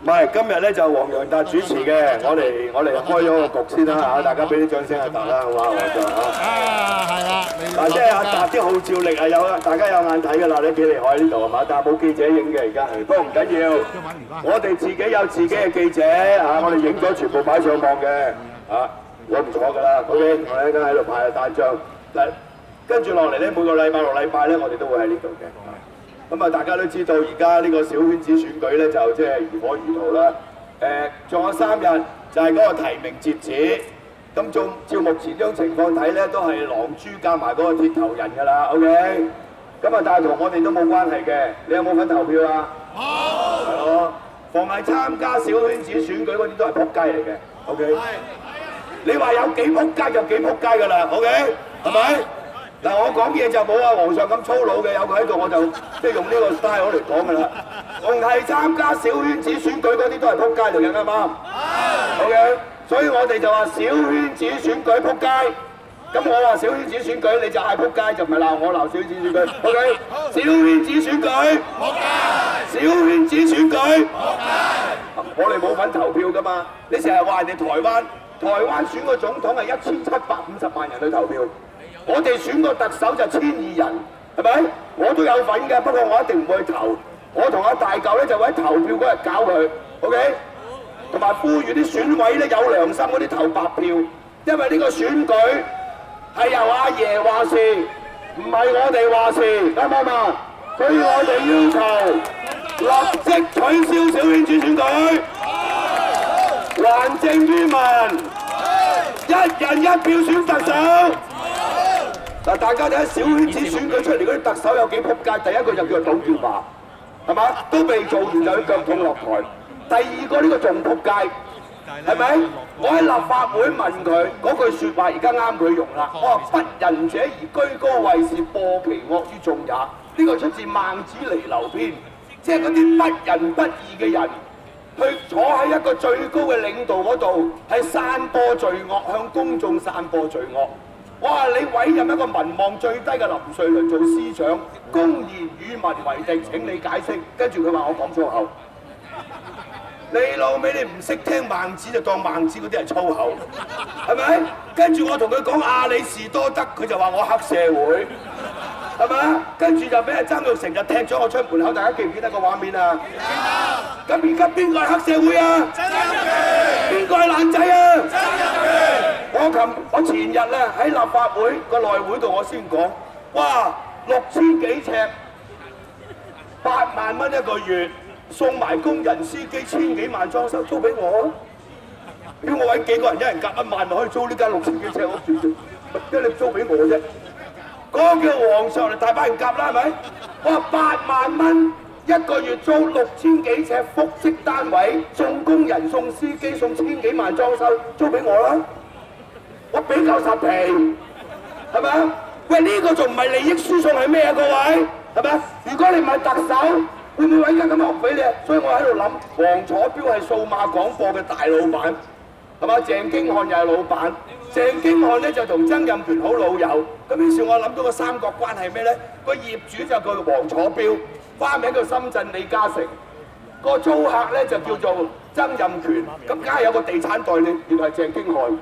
唔係，今日咧就黃洋達主持嘅，我哋開咗個局先啦嚇，大家俾啲掌聲阿達啦，好嘛？黃達嚇。 係啦， 嗱，即係阿達啲號召力係有啦，大家有眼睇㗎啦，你幾厲害呢度係嘛？但係冇記者影嘅而家係，不過唔緊要，我哋自己有自己嘅記者嚇，我哋影咗全部擺上網嘅嚇，我唔錯㗎啦。OK，我哋而家喺度派單張，嗱，跟住落嚟咧，每個禮拜六禮拜咧，我哋都會喺呢度嘅。咁啊，大家都知道而家呢個小圈子選舉咧，就即係如火如荼啦。仲有3日就係嗰個提名截止。咁照目前呢種情況睇咧，都係狼豬加埋嗰個鐵頭人㗎啦。OK。咁啊，但係同我哋都冇關係嘅。你有冇份投票啊？冇。係咯。逢係參加小圈子選舉嗰啲都係撲街嚟嘅。OK。你話有幾撲街就幾撲街㗎啦。OK。係咪？嗱，我講嘢就冇啊皇上咁粗魯嘅，有佢喺度我就即係用呢個 style 嚟講㗎啦。逢係參加小圈子選舉嗰啲都係撲街嚟嘅，啱唔啱？OK，所以我哋就話小圈子選舉撲街。咁我話小圈子選舉，你就嗌撲街，就唔係鬧我鬧小圈子選舉。OK， 小圈子選舉撲街，小圈子選舉撲街。我哋冇份投票㗎嘛，你成日話人哋台灣選個總統係1750萬人去投票。我哋選個特首就1200人，係咪？我都有份嘅，不過我一定唔會去投。我同阿大嚿咧就會喺投票嗰日搞佢 ，OK？ 同埋呼籲啲選委咧有良心嗰啲投白票，因為呢個選舉係由阿爺話事，唔係我哋話事，啱唔啱啊？所以我哋要求立即取消小圈子選舉，還政於民，一人一票選特首。嗱，大家睇下小圈子選舉出嚟嗰啲特首有幾撲街？第一個就叫做董建華，係嘛？都未做完就要腳痛落台。第二個呢個仲撲街，係咪？我喺立法會問佢嗰句説話，而家啱佢用啦。我話不仁者而居高位是，禍其惡於眾也。呢個出自孟子離婁篇，即係嗰啲不仁不義嘅人，去坐喺一個最高嘅領導嗰度，係散播罪惡，向公眾散播罪惡。我話你委任一個民望最低嘅林瑞麟做司長，公然與民為敵，請你解釋。跟住佢話我講粗口，你老味你唔識聽孟子就當孟子嗰啲係粗口，係咪？跟住我同佢講亞里士多德，佢就話我黑社會，係咪？跟住就俾阿曾鈺成就踢咗我出門口，大家記唔記得個畫面啊？記得。咁而家邊個係黑社會啊？曾蔭權。邊個係爛仔啊？曾蔭權。我前日咧喺立法會個內會度，我先講，哇，6000幾尺，8萬蚊一個月，送埋工人司機1000幾萬裝修，租俾我啊！叫我揾幾個人，一人夾1萬，就可以租呢間6000幾尺屋住，因為你租俾我啫。嗰個叫皇上嚟，大把人夾啦，係咪？我話8萬蚊一個月租6000幾尺複式單位，送工人、送司機、送1000幾萬裝修，租俾我啦！我俾夠實皮，係咪啊？喂，呢個仲唔係利益輸送係咩啊？各位，係咪啊？如果你唔係特首，會唔會揾間咁嘅屋俾你啊？所以我喺度諗，黃楚標係數碼廣播嘅大老闆，係嘛？鄭經翰又係老闆，鄭經翰咧就同曾蔭權好老友，咁於是我諗到個三角關係咩咧？個業主就叫黃楚標，花名叫深圳李嘉誠，個租客咧就叫做曾蔭權，咁梗係有個地產代理，原來係鄭經翰。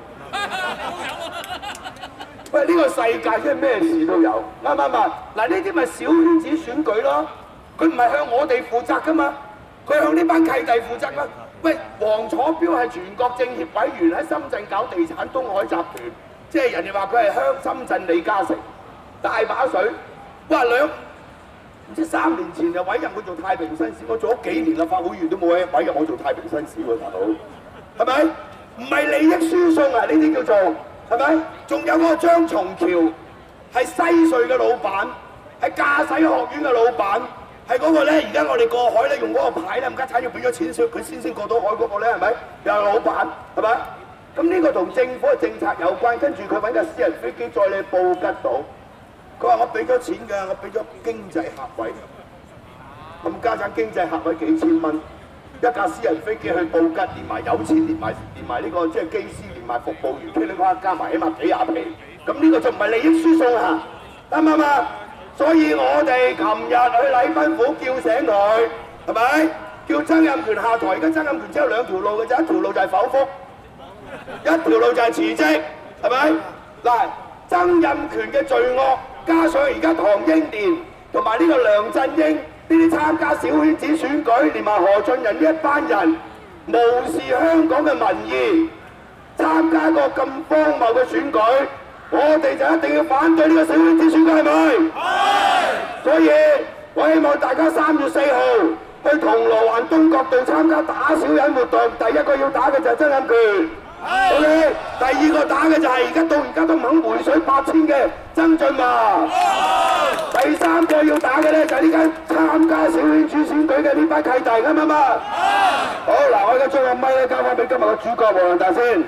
喂，呢個世界真係咩事都有，啱唔啱啊？嗱，呢啲咪小圈子選舉咯，佢唔係向我哋負責噶嘛，佢向呢班契弟負責嘛。喂，黃楚標係全國政協委員，喺深圳搞地產東海集團，即係人哋話佢係深圳李嘉誠，大把水。哇，唔知3年前就委任佢做太平紳士，我做咗幾年立法會議員都冇委任我做太平紳士喎，大佬，係咪？唔係利益輸送啊！呢啲叫做係咪？仲有嗰個張松橋係西隧嘅老闆，係駕駛學院嘅老闆，係嗰個咧。而家我哋過海咧用嗰個牌咧，冚家鏟要俾咗錢先，佢先過到海嗰個咧，係咪？又係老闆，係咪？咁呢個同政府嘅政策有關。跟住佢揾架私人飛機載你布吉島，佢話我俾咗錢㗎，我俾咗經濟客位，冚家鏟經濟客位幾千蚊。一架私人飛機去布吉，連埋有錢，連埋呢個即係機師，連埋服務員，噼里啪啦加埋起碼幾廿皮，咁呢個就唔係利益輸送啊，啱唔啱啊？所以我哋琴日去禮賓府叫醒佢，係咪？ 叫曾蔭權下台。而家曾蔭權只有兩條路嘅啫，一條路就係否決，一條路就係辭職，係咪？嗱，曾蔭權嘅罪惡，加上而家唐英年同埋呢個梁振英呢啲參加小圈子選舉，連埋何俊仁呢一班人無視香港嘅民意，參加一個咁荒謬嘅選舉，我哋就一定要反對呢個小圈子選舉，係咪？係。所以我希望大家3月4號去銅鑼灣東角道參加打小人活動，第一個要打嘅就係曾蔭權。OK， 第二個打嘅就係到而家都唔肯回水8000嘅曾俊華。第三個要打嘅咧就係呢間參加小圈子選舉嘅呢班契弟，啱唔啱啊？好，嗱，我而家將個咪咧交翻俾今日嘅主角黃洋達先。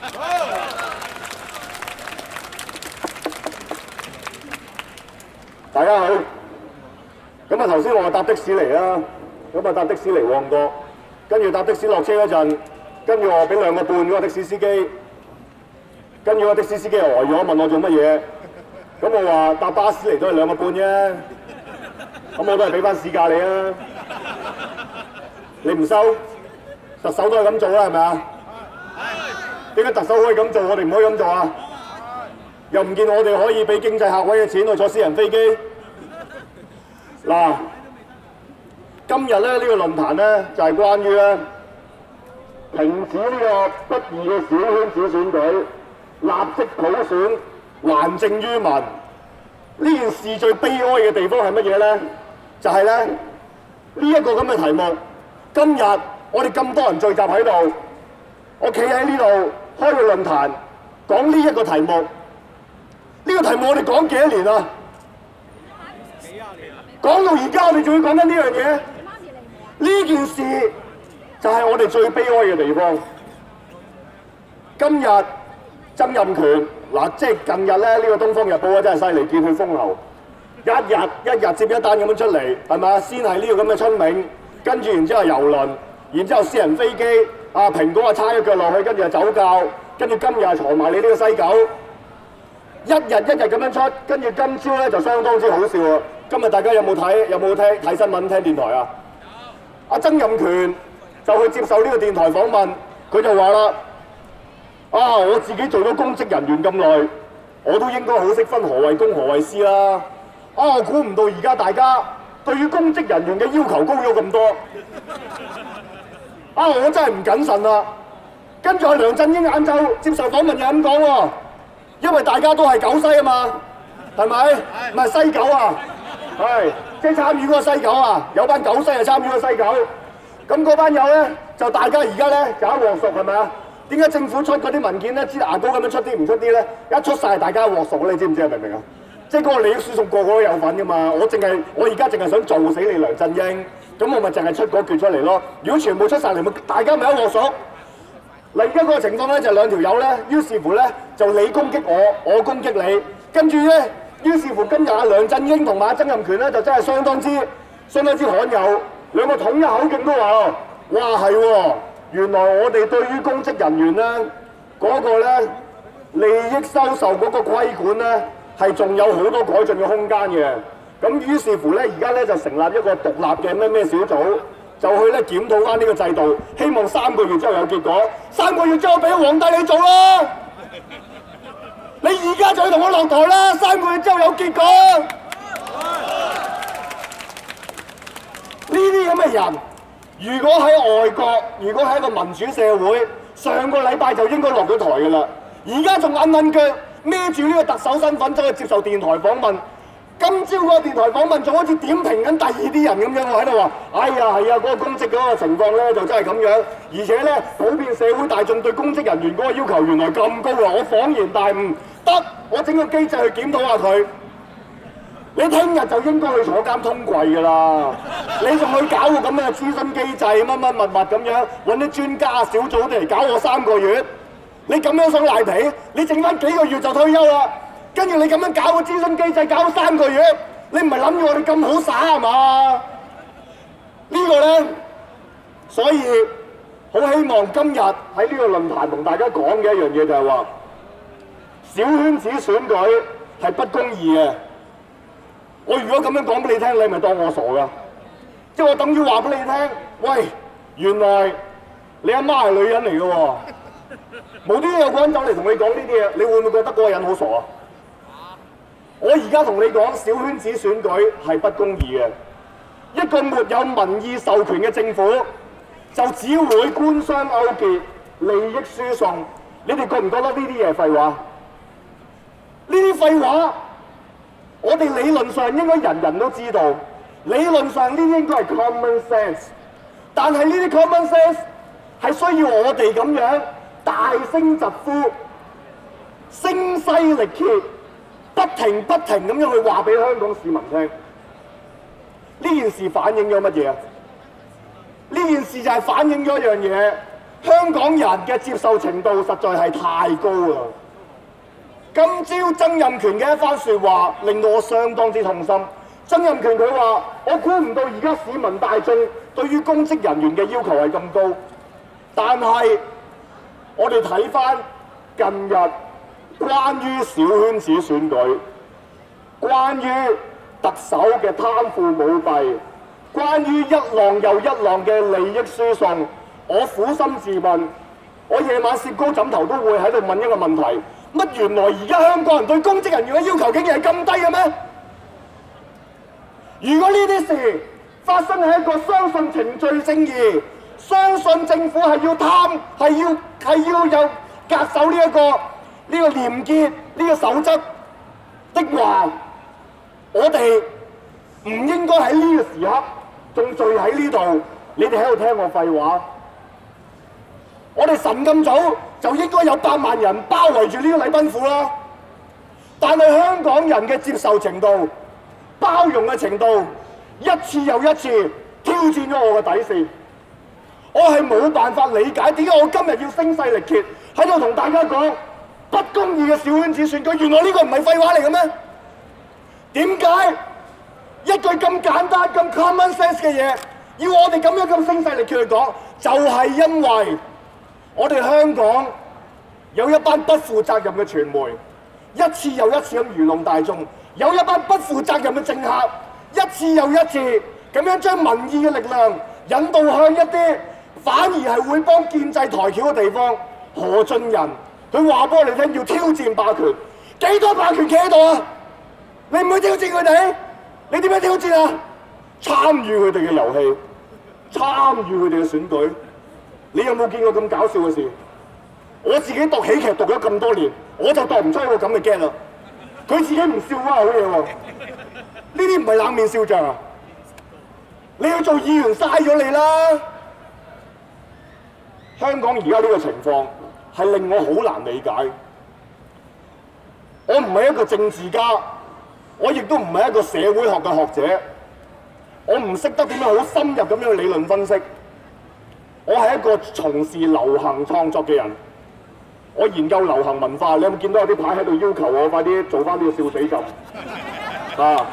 大家好。咁啊，頭先我搭的士嚟啦，咁啊搭的士嚟旺角，跟住搭的士落車嗰陣。跟住我俾2個半嗰個的士司機，跟住個的士司機又呆咗，問我做乜嘢？咁我話搭巴士嚟都係2個半啫，咁我都係俾翻市價你啊！你唔收，特首都係咁做啦，係咪啊？點解特首可以咁做，我哋唔可以咁做啊？又唔見我哋可以俾經濟客位嘅錢去坐私人飛機？嗱，今日咧呢個論壇咧就係關於咧。停止呢個不義嘅小圈子選舉，立即普選，還政於民。呢件事最悲哀嘅地方係乜嘢咧？就係咧呢一個咁嘅題目。今日我哋咁多人聚集喺度，我企喺呢度開個論壇，講呢一個題目。呢個題目我哋講幾多年啊？講到而家我哋仲要講緊呢樣嘢。呢件事就係我哋最悲哀嘅地方。今日曾蔭權嗱，即係近日咧，呢個《東方日報》啊真係犀利，見佢風流，一日接一單咁樣出嚟，係咪？先係呢個咁嘅春茗，跟住然之後郵輪，然之後私人飛機，啊蘋果啊叉一腳落去，跟住就走教，跟住今日係藏埋你呢個西九，一日咁樣出，跟住今朝咧就相當之好笑啊！今日大家有冇睇睇新聞聽電台啊？阿曾蔭權就去接受呢個電台訪問，佢就話啦：啊，我自己做咗公職人員咁耐，我都應該好識分何謂公何謂私啦。啊，我估唔到而家大家對於公職人員嘅要求高咗咁多。啊，我真係唔謹慎啦。跟住阿梁振英晏晝接受訪問又咁講喎，因為大家都係九西啊嘛，係咪？唔係西九啊，係即係參與嗰個西九啊，有班九西係參與嗰個西九。咁嗰班友咧，就大家而家咧就一鑊熟，係咪啊？點解政府出嗰啲文件咧，支牙膏咁樣出啲唔出啲咧？一出晒大家一鑊熟，你知唔知啊？明唔明啊？即係嗰個利益輸送個個都有份噶嘛。我而家淨係想做死你梁振英，咁我咪淨係出嗰橛出嚟咯。如果全部出晒嚟，咪大家咪一鑊熟。另一個情況咧就係兩條友咧，於是乎咧就你攻擊我，我攻擊你，跟住咧，於是乎今日阿梁振英同埋阿曾蔭權咧就真係相當之罕有。兩個統一口徑都話：哇係喎，原來我哋對於公職人員咧嗰個咧利益收受嗰個規管咧係仲有好多改進嘅空間嘅。咁於是乎咧，而家咧就成立一個獨立嘅咩小組，就去咧檢討翻呢個制度，希望3個月之後有結果。3個月之後俾皇帝你做啦！你而家就要同我落台啦！3個月之後有結果。呢啲咁嘅人，如果喺外國，如果喺一個民主社會，上個禮拜就應該落咗台㗎啦。而家仲揞腳孭住呢個特首身份走去接受電台訪問。今朝嗰個電台訪問仲好似點評緊第二啲人咁樣，我喺度話：哎呀，係啊，嗰個公職嗰個情況咧就真係咁樣，而且咧普遍社會大眾對公職人員嗰個要求原來咁高啊！我恍然大悟，得我整個機制去檢討下佢。你聽日就應該去坐監通櫃㗎啦！你仲去搞個咁樣嘅諮詢機制，乜乜物咁樣，揾啲專家小組嚟搞我3個月？你咁樣想賴皮？你剩翻幾個月就退休啦？跟住你咁樣搞個諮詢機制，搞3個月，你唔係諗住我哋咁好耍係嘛？呢個咧，所以好希望今日喺呢個論壇同大家講嘅一樣嘢就係話，小圈子選舉係不公義嘅。我如果咁樣講俾你聽，你咪當我傻㗎？ 即係我等於話俾你聽，喂，原來你阿媽係女人嚟嘅喎，無端端有個人走嚟同你講呢啲嘢，你會唔會覺得嗰個人好傻啊？我而家同你講，小圈子選舉係不公義嘅，一個沒有民意授權嘅政府，就只會官商勾結、利益輸送。你哋覺唔覺得呢啲嘢係廢話？呢啲廢話，我哋理論上應該人人都知道，理論上呢啲應該係 common sense， 但係呢啲 common sense 係需要我哋咁樣大聲疾呼、聲嘶力竭、不停咁樣去話俾香港市民聽。呢件事反映咗乜嘢啊？呢件事就係反映咗一樣嘢，香港人嘅接受程度實在係太高啦。今朝曾蔭權嘅一番説話令到我相當之痛心。曾蔭權佢話：我估唔到而家市民大眾對於公職人員嘅要求係咁高，但係我哋睇翻近日關於小圈子選舉、關於特首嘅貪腐舞弊、關於一浪又一浪嘅利益輸送，我苦心自問，我夜晚攝高枕頭都會喺度問一個問題：乜原來而家香港人對公職人員嘅要求竟然係咁低嘅咩？如果呢啲事發生喺一個相信程序正義、相信政府係要貪、係要有恪守呢個廉潔呢個守則的話，我哋唔應該喺呢個時刻仲聚喺呢度，你哋喺度聽我廢話。我哋晨咁早就應該有8萬人包圍住呢個禮賓府啦，但係香港人嘅接受程度、包容嘅程度，一次又一次挑戰咗我嘅底線。我係冇辦法理解點解我今日要聲嘶力竭喺度同大家講不公義嘅小圈子選舉，原來呢個唔係廢話嚟嘅咩？點解一句咁簡單、咁 common sense 嘅嘢，要我哋咁樣咁聲嘶力竭去講？就係因為我哋香港有一班不負責任嘅傳媒，一次又一次咁愚弄大眾；有一班不負責任嘅政客，一次又一次咁樣將民意嘅力量引導向一啲反而係會幫建制抬轎嘅地方。何俊仁佢話俾我哋聽要挑戰霸權，幾多霸權企喺度啊？你唔會挑戰佢哋？你點樣挑戰啊？參與佢哋嘅遊戲，參與佢哋嘅選舉。你有冇見過咁搞笑嘅事？我自己讀喜劇讀咗咁多年，我就讀唔出一個咁嘅 get 啦。佢自己唔笑啊，好嘢喎！呢啲唔係冷面笑匠啊！你去做議員嘥咗你啦！香港而家呢個情況係令我好難理解。我唔係一個政治家，我亦都唔係一個社會學嘅學者，我唔識得點樣好深入咁樣去理論分析。我係一個從事流行創作嘅人，我研究流行文化。你有冇見到有啲牌喺度要求我快啲做翻呢個笑死朕啊？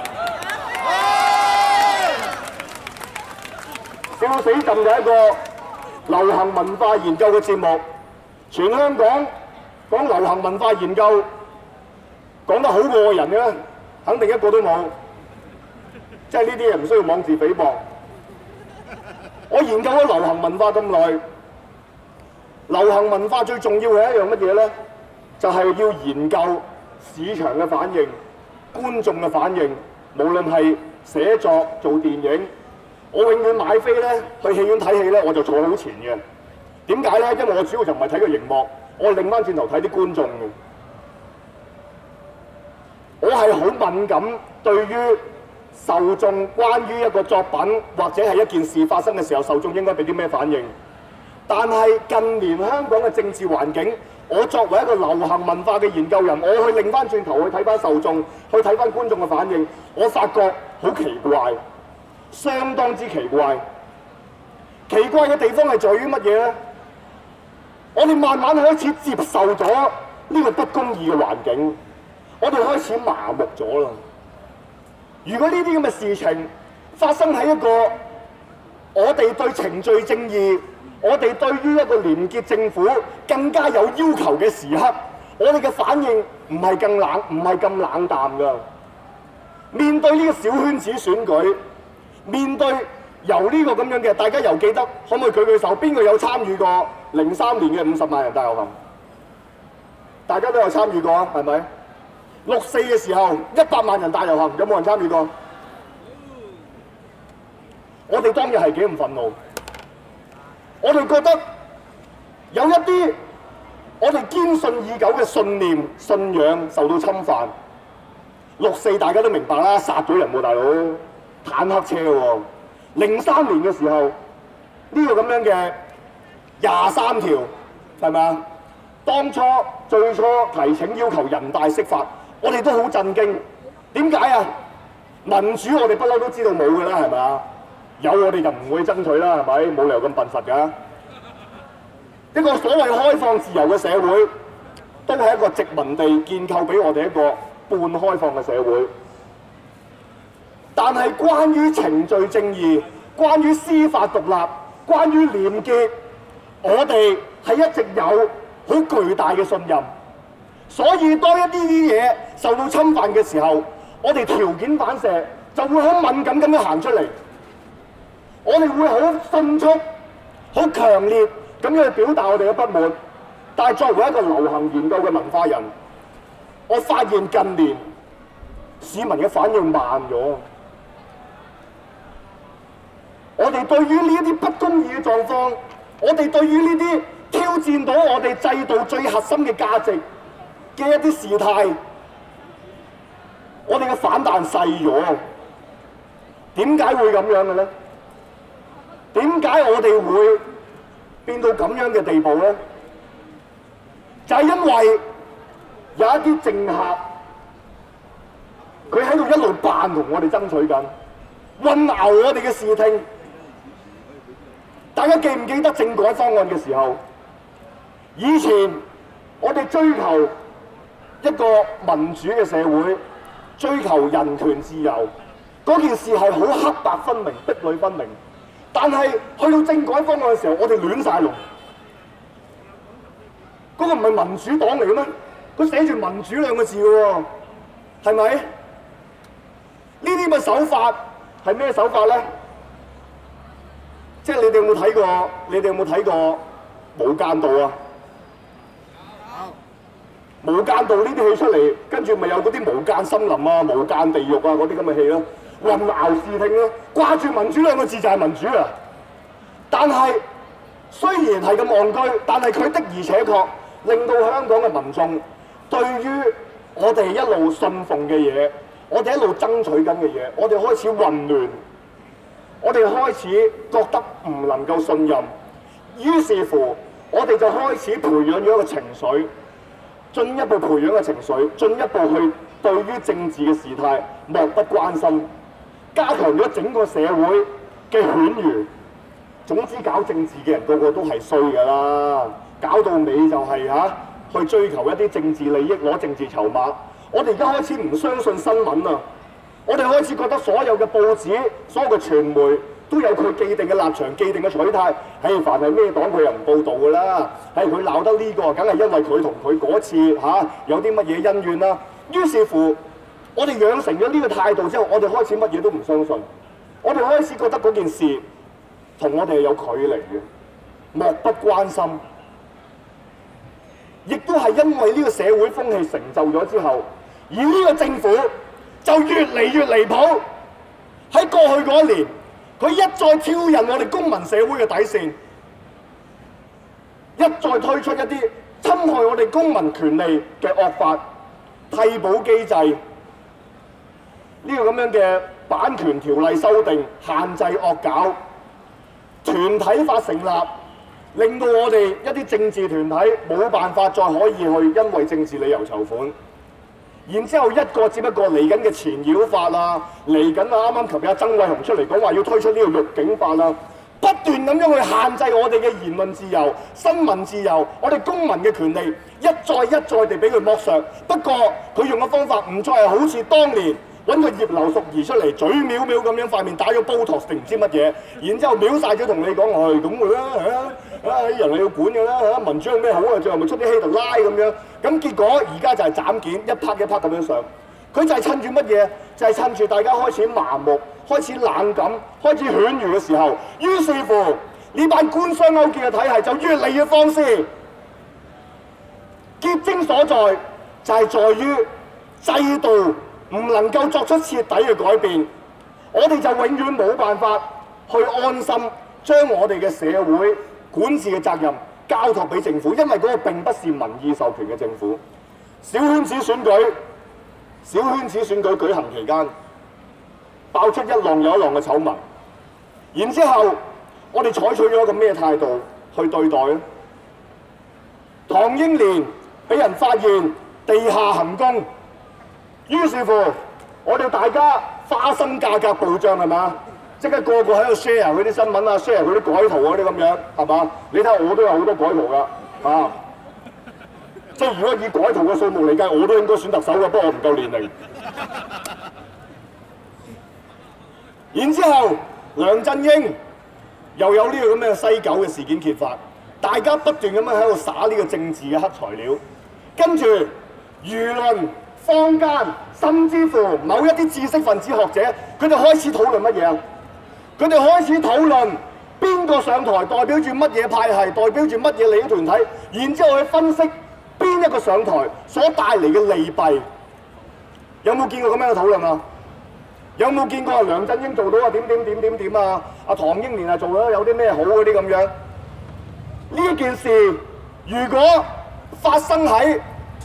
笑死朕就係一個流行文化研究嘅節目，全香港講流行文化研究講得好過我人嘅，肯定一個都冇。即係呢啲嘢唔需要妄自菲薄。我研究咗流行文化咁耐，流行文化最重要係一樣乜嘢咧？就係要研究市場嘅反應、觀眾嘅反應。無論係寫作、做電影，我永遠買飛咧去戲院睇戲咧，我就坐好前嘅。點解咧？因為我主要就唔係睇個熒幕，我擰翻轉頭睇啲觀眾嘅。我係好敏感對於受眾關於一個作品或者係一件事發生嘅時候，受眾應該俾啲咩反應？但係近年香港嘅政治環境，我作為一個流行文化嘅研究人，我去擰翻轉頭去睇翻受眾，去睇翻觀眾嘅反應，我發覺好奇怪，相當之奇怪。奇怪嘅地方係在於乜嘢呢？我哋慢慢開始接受咗呢個不公義嘅環境，我哋開始麻木咗啦。如果呢啲咁嘅事情發生喺一個我哋對程序正義、我哋對於一個廉潔政府更加有要求嘅時刻，我哋嘅反應唔係咁冷淡㗎。面對呢個小圈子選舉，面對由呢個咁樣嘅，大家又記得可唔可以舉舉手？邊個有參與過03年嘅50萬人大遊行？大家都有參與過啊，係咪？64嘅時候100萬人大遊行，有冇人參與過？我哋當日係幾咁憤怒，我哋覺得有一啲我哋堅信已久嘅信念、信仰受到侵犯。64大家都明白啦，殺咗人喎，大佬，坦克車喎。03年嘅時候，呢個咁樣嘅23條係咪啊？最初提請要求人大釋法，我哋都好震驚。點解啊？民主我哋不嬲都知道冇㗎啦，係咪啊？有我哋就唔會爭取啦，係咪？冇理由咁笨實㗎。一個所謂開放自由嘅社會，都係一個殖民地建構俾我哋一個半開放嘅社會。但係關於程序正義、關於司法獨立、關於廉潔，我哋係一直有好巨大嘅信任。所以當一啲嘢受到侵犯嘅時候，我哋條件反射就會好敏感咁樣行出嚟。我哋會好迅速、好強烈咁樣去表達我哋嘅不滿。但係作為一個流行研究嘅文化人，我發現近年市民嘅反應慢咗。我哋對於呢啲不公義嘅狀況，我哋對於呢啲挑戰到我哋制度最核心嘅價值嘅一啲事態，我哋嘅反彈細咗。點解會咁樣嘅咧？點解我哋會變到咁樣嘅地步咧？就係因為有一啲政客，佢喺度一路扮同我哋爭取緊，混淆我哋嘅視聽。大家記唔記得政改方案嘅時候？以前我哋追求一個民主嘅社會，追求人權自由，嗰件事係好黑白分明、壁壘分明。但係去到政改方案嘅時候，我哋亂晒龍。嗰個唔係民主黨嚟嘅咩？佢寫住民主兩個字嘅喎，係咪？呢啲嘅手法係咩手法咧？即係你哋有冇睇過？你哋有冇睇過《無間道》啊？有《無間道》呢啲戲出嚟，跟住咪有嗰啲無間森林啊、無間地獄啊嗰啲咁嘅戲咯，混淆視聽咯，掛住民主兩個字就係民主啊！但係雖然係咁戇居，但係佢的而且確令到香港嘅民眾對於我哋一路信奉嘅嘢，我哋一路爭取緊嘅嘢，我哋開始混亂。我哋開始覺得唔能夠信任，於是乎我哋就開始培養咗一個情緒，進一步培養嘅情緒，進一步去對於政治嘅事態漠不關心，加強咗整個社會嘅犬儒。總之搞政治嘅人個個都係衰㗎啦，搞到尾就係去追求一啲政治利益，攞政治籌碼。我哋而家開始唔相信新聞啊！我哋開始覺得所有嘅報紙、所有嘅傳媒都有佢既定嘅立場、既定嘅取態。凡係咩黨佢又唔報導㗎啦。佢鬧得呢個，梗係因為佢同佢嗰次有啲乜嘢恩怨啦。於是乎，我哋養成咗呢個態度之後，我哋開始乜嘢都唔相信。我哋開始覺得嗰件事同我哋係有距離嘅，漠不關心。亦都係因為呢個社會風氣成就咗之後，而呢個政府就越嚟越離譜。喺過去嗰一年，佢一再挑釁我哋公民社會嘅底線，一再推出一啲侵害我哋公民權利嘅惡法、替補機制，呢個咁樣嘅版權條例修訂、限制惡搞、團體法成立，令到我哋一啲政治團體冇辦法再可以去因為政治理由籌款。然之後一個接一個嚟緊嘅前擾法啊，嚟緊啱啱琴日曾偉雄出嚟講話要推出呢個辱警法啊，不斷咁樣去限制我哋嘅言論自由、新聞自由、我哋公民嘅權利，一再地俾佢剝削。不過佢用嘅方法唔再係好似當年揾個葉劉淑儀出嚟，嘴藐藐咁樣塊面打咗Botox定唔知乜嘢，然之後藐晒咗同你講係咁嘅啦，人係要管嘅啦，民主有咩好啊？最後咪出啲希特拉咁樣。咁結果而家就係斬件，一拍一拍咁樣上。佢就係趁住乜嘢？就係趁住大家開始麻木， 開始冷感、開始犬儒嘅時候，於是乎呢班官商勾結嘅體系就越嚟越放肆。結晶所在就係在於制度唔能夠作出徹底嘅改變，我哋就永遠冇辦法去安心將我哋嘅社會管治嘅責任交託俾政府，因為嗰個並不是民意授權嘅政府。小圈子選舉舉行期間，爆出一浪又一浪嘅醜聞，然之後我哋採取咗一個咩態度去對待呢？唐英年俾人發現地下行宮，於是乎我哋大家花生價格暴漲係嘛？即刻個個喺度 share 佢啲新聞啊 ，share 佢啲改圖嗰啲咁樣係嘛？你睇下我都有好多改圖㗎啊！即係如果以改圖嘅數目嚟計，我都應該選特首嘅，不過我唔夠年齡。然之後梁振英又有呢個咁嘅西九嘅事件揭發，大家不斷咁樣喺度灑呢個政治嘅黑材料，跟住輿論、坊間，甚至乎某一啲知識分子學者，佢哋開始討論乜嘢啊？佢哋開始討論邊個上台代表住乜嘢派系，代表住乜嘢利益團體，然之後去分析邊一個上台所帶嚟嘅利弊。有冇見過咁樣嘅討論啊？有冇見過梁振英做到啊點啊？阿唐英年啊做咗有啲咩好嗰啲咁樣？呢件事如果發生喺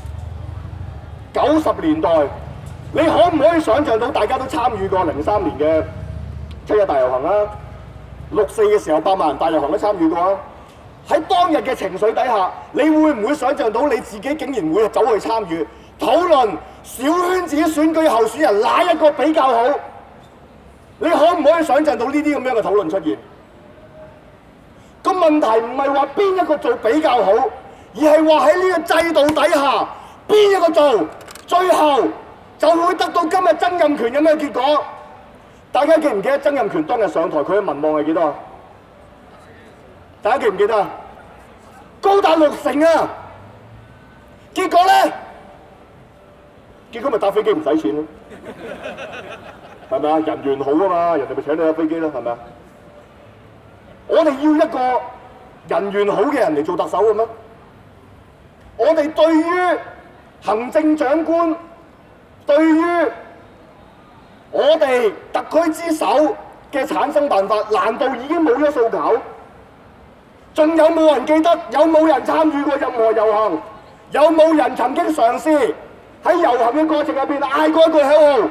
90年代，你可唔可以想像到大家都參與過03年嘅七一大遊行啊？64嘅時候100萬人大遊行都參與過啊！喺當日嘅情緒底下，你會唔會想像到你自己竟然會走去參與討論小圈子選舉候選人哪一個比較好？你可唔可以想像到呢啲咁樣嘅討論出現？個問題唔係話邊一個做比較好，而係話喺呢個制度底下，邊一個做，最後就會得到今日曾蔭權咁嘅結果。大家記唔記得曾蔭權當日上台佢嘅民望係幾多啊？大家記唔記得啊？高達60%啊！結果咧，結果咪搭飛機唔使錢咯，係咪啊？人緣好啊嘛，人哋咪請你搭飛機咯，係咪啊？我哋要一個人緣好嘅人嚟做特首嘅咩？我哋對於行政長官，對於我哋特區之首嘅產生辦法，難道已經冇咗訴求？仲有冇人記得？有冇人參與過任何遊行？有冇人曾經嘗試喺遊行嘅過程入邊嗌過一句口號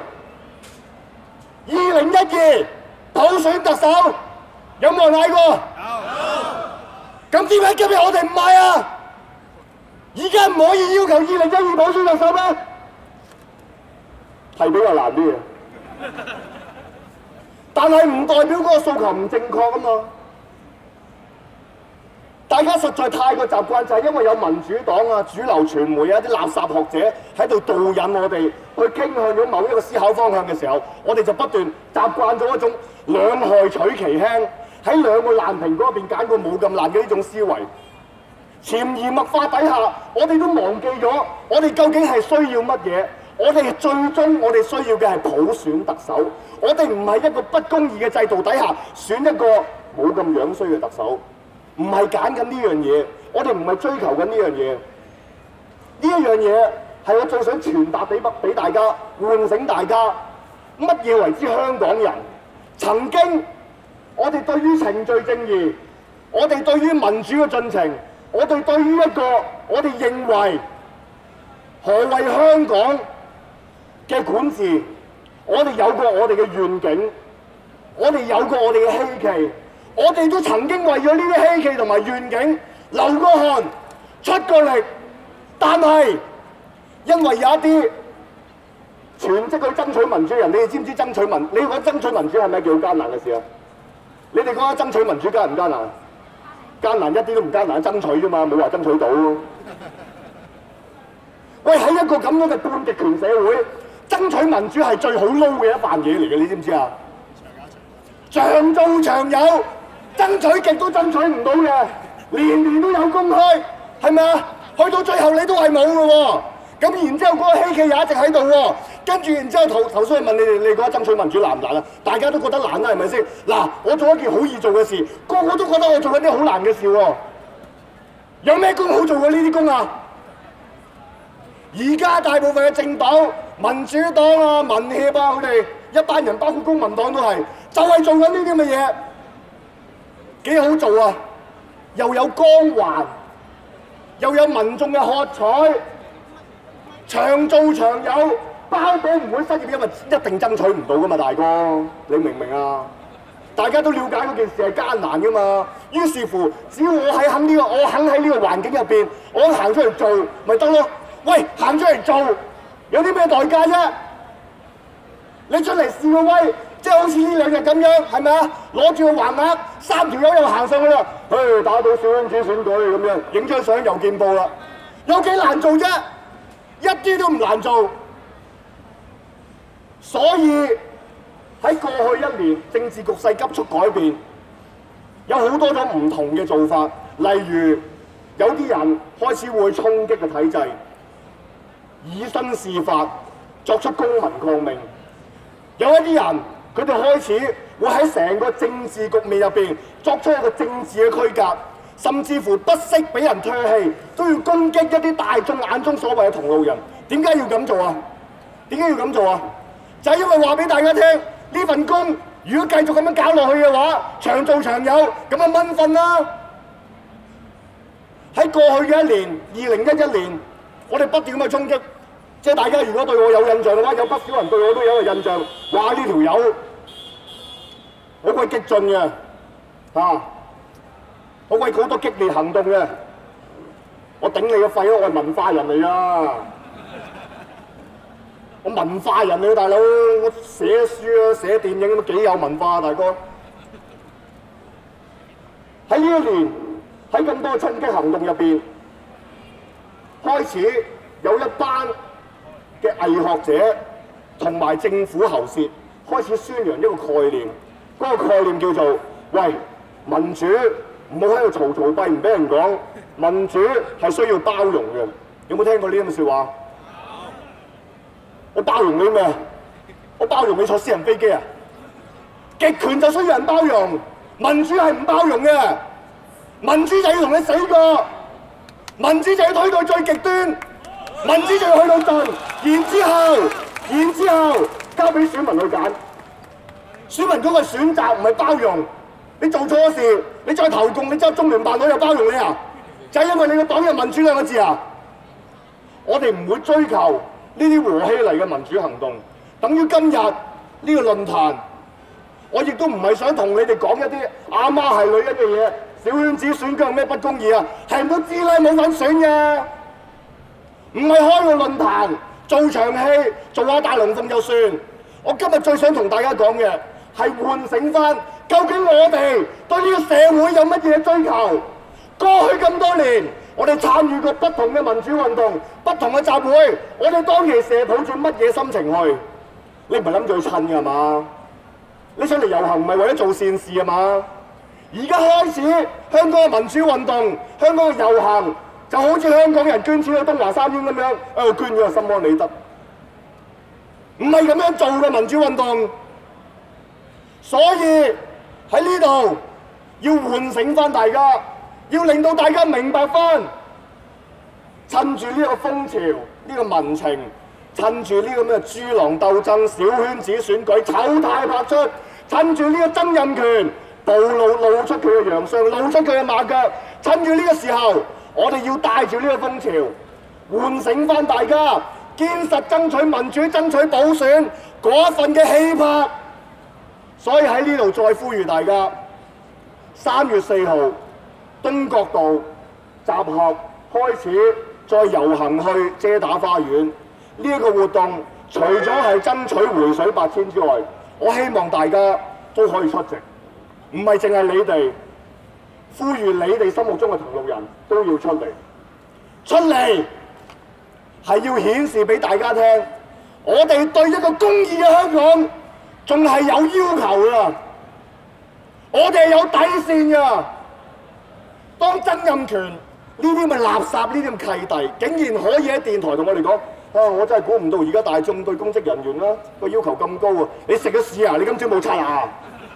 ？2012普選特首，有冇人嗌過？有。咁點解今日我哋唔嗌啊？而家唔可以要求2012普選特首咩？係比較難啲嘅，但係唔代表嗰個訴求唔正確啊嘛！大家實在太過習慣，就係因為有民主黨啊、主流傳媒啊、啲垃圾學者喺度導引我哋去傾向咗某一個思考方向嘅時候，我哋就不斷習慣咗一種兩害取其輕，喺兩個爛蘋果入邊揀個冇咁爛嘅呢種思維。潛移默化底下，我哋都忘記咗我哋究竟係需要乜嘢。我哋最終我哋需要嘅係普選特首，我哋唔係一個不公義嘅制度底下選一個冇咁樣衰嘅特首，唔係揀緊呢樣嘢，我哋唔係追求緊呢樣嘢。呢一樣嘢係我最想傳達俾大家，喚醒大家乜嘢為之香港人。曾經我哋對於程序正義，我哋對於民主嘅進程，我哋對於一個我哋認為何謂香港嘅管治，我哋有過我哋嘅願景，我哋有過我哋嘅希冀，我哋都曾經為咗呢啲希冀同埋願景流過汗、出過力，但係因為有一啲全職去爭取民主嘅人，你哋知唔知爭取民？你覺得爭取民主係咪叫艱難嘅事啊？你哋覺得爭取民主艱唔艱難？艱難一啲都唔艱難，爭取啫嘛，冇話爭取到。喂，喺一個咁樣嘅半極權社會，爭取民主係最好撈嘅一瓣嘢嚟嘅，你知唔知啊？長做長有，爭取極都爭取唔到嘅，年年都有公開，係咪啊？去到最後你都係冇嘅喎。咁然之後嗰個希冀又一直喺度喎， 跟住然之後頭先問你覺得爭取民主難唔難啊？大家都覺得難啦，係咪先？嗱，我做一件好易做嘅事，個個都覺得我做緊啲好難嘅事喎。有咩工好做過呢啲工啊？而家大部分嘅政黨、民主黨啊、民協啊，佢哋一班人，包括公民黨都係，就係做緊呢啲咁嘅嘢，幾好做啊！又有光環，又有民眾嘅喝彩，長做長有，包保唔會失業，因為一定爭取唔到噶嘛，大哥，你明唔明啊？大家都了解嗰件事係艱難噶嘛，於是乎，只要我肯喺呢個環境入邊，我行出嚟做，咪得咯。喂，行出嚟做，有啲咩代價啫？你出嚟示個威，即係好似呢兩日咁樣，係咪啊？攞住個橫額，3條友又行上去啦，打到小圈子選舉咁樣，影張相又見報啦，有幾難做啫？一啲都唔難做。所以喺過去一年，政治局勢急速改變，有好多種唔同嘅做法，例如有啲人開始會衝擊嘅體制。以身試法，作出公民抗命。有一啲人，佢哋開始會喺成個政治局面入邊作出一個政治嘅區隔，甚至乎不惜俾人唾棄，都要攻擊一啲大眾眼中所謂嘅同路人。點解要咁做啊？點解要咁做啊？就係因為話俾大家聽，呢份工如果繼續咁樣搞落去嘅話，長做長有，咁啊蚊瞓啦！喺過去嘅一年，2011年，我哋不斷咁去衝擊。即係大家如果對我有印象嘅話，有不少人對我都有一個印象，話呢條友好鬼激進嘅，好鬼好多激烈行動嘅。我頂你個肺咯！我係文化人嚟㗎，我文化人嚟，大佬，我寫書啊、寫電影咁幾有文化啊，大哥。喺呢一年，喺咁多衝擊行動入邊，開始有一班嘅偽學者同埋政府喉舌開始宣揚一個概念，嗰個概念叫做：喂，民主唔好喺度嘈嘈閉，唔俾人講，民主係需要包容嘅。有冇聽過呢啲咁嘅説話？我包容你咩？我包容你坐私人飛機啊！極權就需要人包容，民主係唔包容嘅。民主就要同你死過，民主就要推到最極端。民主就要去到盡，然之後交俾選民去揀。選民嗰個選擇唔係包容，你做錯事，你再投共，你執中聯辦我又包容你啊？就係因為你個黨有民主兩個字啊！我哋唔會追求呢啲和氣嚟嘅民主行動。等於今日呢個論壇，我亦都唔係想同你哋講一啲阿媽係女人嘅嘢，小圈子選舉有咩不公義啊？係人都知啦，冇份選嘅。唔係開個論壇做場戲，做下大龍鳳就算。我今日最想同大家講嘅係喚醒翻，究竟我哋對呢個社會有乜嘢追求？過去咁多年，我哋參與過不同嘅民主運動、不同嘅集會，我哋當其時抱住乜嘢心情去？你唔係諗住去襯㗎嘛？你想嚟遊行唔係為咗做善事啊嘛？而家開始香港嘅民主運動，香港嘅遊行。就好似香港人捐錢去東華三院咁樣，捐咗就心安理得，唔係咁樣做嘅民主運動。所以喺呢度要喚醒翻大家，要令到大家明白翻，趁住呢個風潮、呢個民情，趁住呢個咩豬狼鬥爭、小圈子選舉醜態百出，趁住呢個曾蔭權露出佢嘅洋相，露出佢嘅馬腳，趁住呢個時候。我哋要帶住呢個風潮，喚醒翻大家，堅實爭取民主、爭取補選嗰一份嘅氣魄。所以喺呢度再呼籲大家，3月4號東角道集合，開始再遊行去遮打花園。呢一個活動除咗係爭取回水8000之外，我希望大家都可以出席，唔係淨係你哋。呼籲你哋心目中嘅同路人都要出嚟，出嚟係要顯示俾大家聽，我哋對一個公義嘅香港仲係有要求㗎，我哋係有底線㗎。當曾蔭權呢啲咪垃圾呢啲咁契弟，竟然可以喺電台同我哋講， 我真係估唔到而家大眾對公職人員啦個要求咁高啊！你食咗屎啊！你今朝冇刷牙？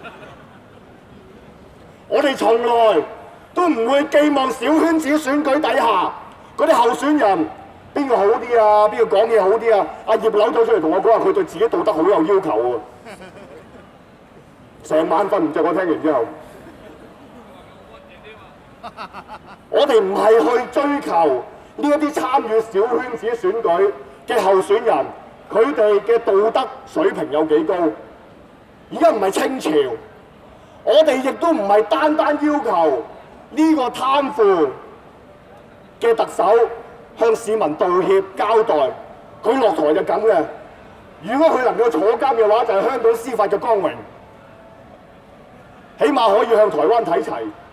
我哋從來都唔會寄望小圈子選舉底下嗰啲候選人邊個好啲啊？邊個講嘢好啲啊？阿葉劉走出嚟同我講話，佢對自己道德好有要求喎，成晚瞓唔着。我聽完之後，我哋唔係去追求呢一啲參與小圈子選舉嘅候選人，佢哋嘅道德水平有幾高？而家唔係清朝，我哋亦都唔係單單要求呢個貪腐嘅特首向市民道歉交代，佢落台就咁嘅。如果佢能夠坐監嘅話，就係香港司法嘅光榮，起碼可以向台灣睇齊。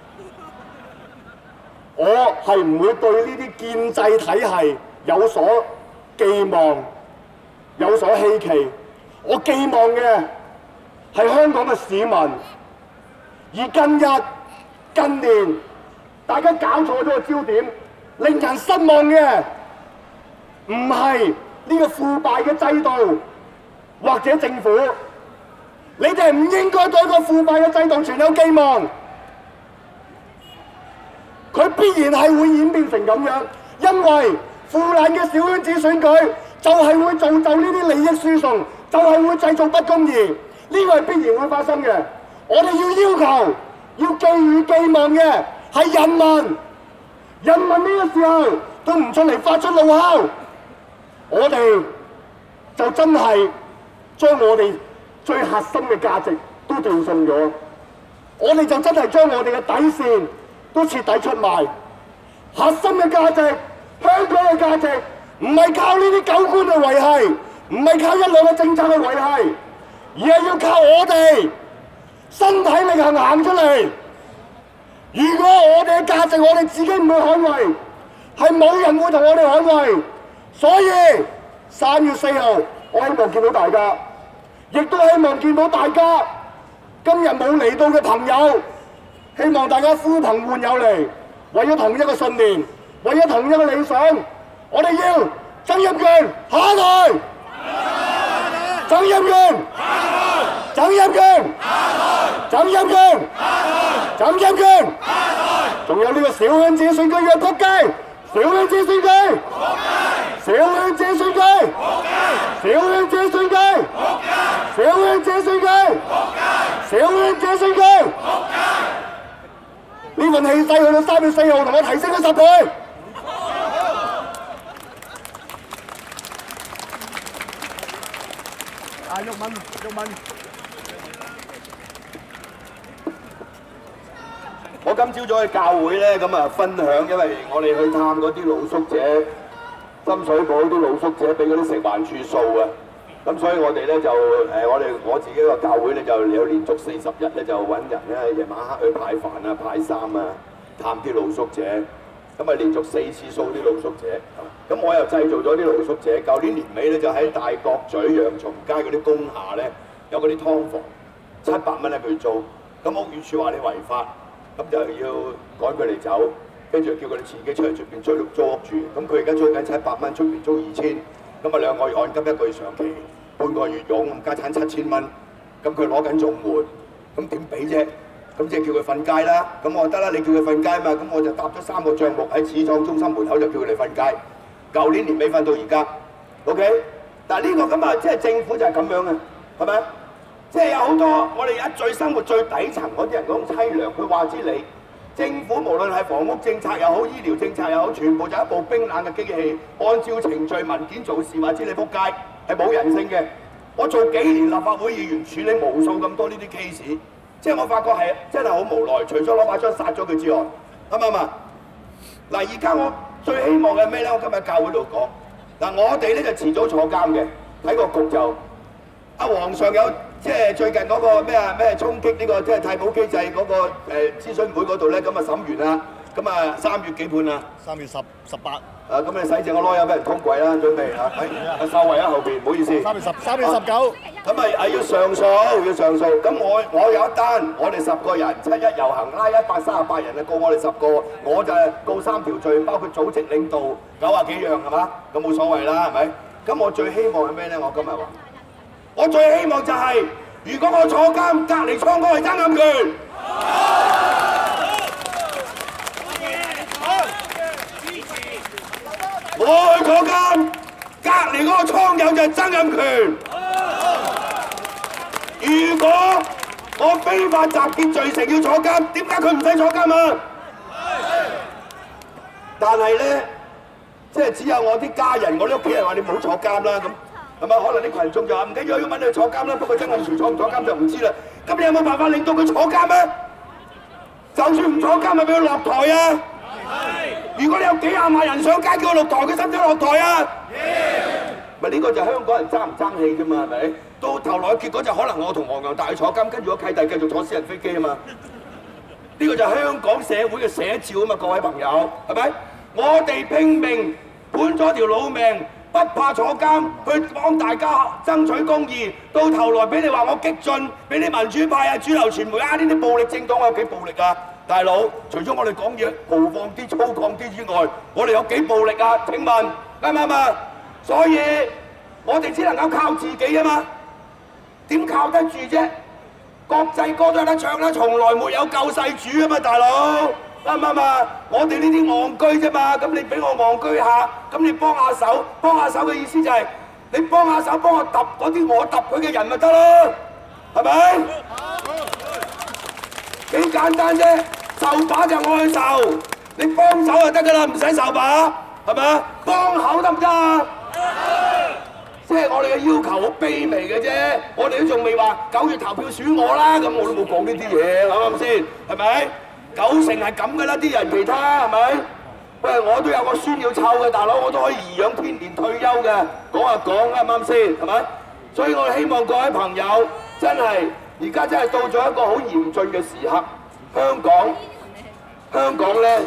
我係唔會對呢啲建制體系有所寄望、有所希冀。我寄望嘅係香港嘅市民。而近年，大家搞錯咗個焦點，令人失望嘅唔係呢個腐敗嘅制度或者政府，你哋唔應該對一個腐敗嘅制度存有寄望。佢必然係會演變成咁樣，因為腐爛嘅小圈子選舉就係會造就呢啲利益輸送，就係會製造不公義，呢個係必然會發生嘅。我哋要求、要寄予寄望嘅係人民，人民呢個時候都唔出嚟發出怒吼，我哋就真係將我哋最核心嘅價值都斷送咗，我哋就真係將我哋嘅底線都徹底出賣。核心嘅價值，香港嘅價值，唔係靠呢啲狗官去維繫，唔係靠一兩個政策去維繫，而係要靠我哋身體力行行出嚟。如果我哋嘅價值我哋自己唔去捍衛，係冇人會同我哋捍衛。所以3月4號，我希望見到大家，亦都希望見到大家今日冇嚟到嘅朋友，希望大家呼朋喚友嚟，為咗同一個信念，為咗同一個理想，我哋要曾蔭權下台，曾蔭權，曾蔭權，曾蔭權，曾蔭權，仲有呢個小圈子選舉嘅撲街，小圈子選舉，小圈子選舉，小圈子選舉，小圈子選舉，小圈子選舉，呢份氣勢去到3月4號，同我提升咗10倍。毓民。 我今朝早去教會咧，咁啊分享，因為我哋去探嗰啲露宿者，深水埗啲露宿者俾嗰啲食環署掃啊，咁所以我哋咧就我自己個教會咧就有連續40日咧就揾人咧夜晚黑去派飯啊、派衫啊，探啲露宿者，咁啊連續4次掃啲露宿者，咁我又製造咗啲露宿者。舊年年尾咧就喺大角咀洋松街嗰啲工廈咧有嗰啲劏房，700蚊一個月租，咁屋宇署話你違法。咁就要趕佢哋走，跟住叫佢哋自己出嚟出邊租屋住。咁佢而家租緊700蚊，出邊租2000，咁啊2個月按金，1個月上期，半個月佣，家產7000蚊。咁佢攞緊綜援，咁點俾啫？咁即係叫佢瞓街啦。咁我得啦，你叫佢瞓街嘛。咁我就搭咗3個帳幕喺始創中心門口就叫佢哋瞓街。舊年年尾瞓到而家 ，OK。但係呢個咁啊，即係政府就係咁樣嘅，係咪？即係有好多我哋而家最生活最底層嗰啲人嗰種凄涼，佢話知你政府無論係房屋政策又好、醫療政策又好，全部就一部冰冷嘅機器，按照程序文件做事，話知你仆街，係冇人性嘅。我做幾年立法會議員，處理無數咁多呢啲 case， 即係我發覺係真係好無奈，除咗攞把槍殺咗佢之外，啱唔啱啊？嗱，而家我最希望嘅咩咧？我今日教會度講，嗱，我哋咧就遲早坐監嘅，睇個局就皇上有。即係最近嗰個咩衝擊呢個即係太保機制嗰個諮詢會嗰度咧，咁啊審完啦，咁啊3月幾判啊？3月18。咁你洗淨個籮柚俾人通櫃啦，準備啊！喺秀慧喺後邊，唔好意思。3月19。咁啊要上訴，咁我有一單，我哋10個人7一遊行拉138人啊，告我哋10個，我就告3條罪，包括組織領導90幾樣係嘛？咁冇所謂啦，係咪？ 咁我最希望係咩咧？我今日話，我最希望就係、如果我坐監，隔離倉嗰個係曾蔭權。我去坐監，隔離嗰個倉友就係曾蔭權。如果我非法集結罪成要坐監，點解佢唔使坐監啊？但係咧，即係只有我啲家人、我啲屋企人話你唔好坐監啦咁。係咪？可能啲群眾就話唔緊要，要揾你坐監啦。不過曾蔭權坐唔坐監就唔知啦。咁你有冇辦法令到佢坐監啊？就算唔坐監，咪俾佢落台啊！如果你有幾廿萬人上街叫佢落台，佢使唔使落台啊？咪呢個就係香港人爭唔爭氣啫嘛，係咪？到頭來嘅結果就可能我同黃洋達去坐監，跟住個契弟繼續坐私人飛機啊嘛。呢個就係香港社會嘅寫照啊嘛，各位朋友，係咪？我哋拼命本咗條老命。不怕坐監，去幫大家爭取公義，到頭來俾你話我激進，俾啲民主派啊、主流傳媒啊呢啲暴力政黨有幾暴力啊？大佬，除咗我哋講嘢豪放啲、粗獷啲之外，我哋有幾暴力啊？請問啱唔啱啊？所以我哋只能夠靠自己啊嘛，點靠得住啫？國際歌都有得唱啦，從來沒有救世主啊嘛，大佬。啱唔啱啊？我哋呢啲戇居啫嘛，咁你俾我戇居下，咁你幫下手，幫下手嘅意思就係、你幫下手，幫我揼嗰啲我揼佢嘅人咪得咯，係咪？幾簡單啫，受把就愛受，你幫手就得㗎啦，唔使受把，係咪啊？幫口得唔得啊？即係我哋嘅要求好卑微嘅啫，我哋都仲未話9月投票選我啦，咁我都冇講呢啲嘢，啱唔啱先？係咪？90成係咁㗎啦，啲人其他係咪？喂，我都有個孫要湊嘅，大佬我都可以頤養天年退休嘅，講下講啱唔啱先？係咪？所以我希望各位朋友真係而家真係到咗一個好嚴峻嘅時刻，香港咧，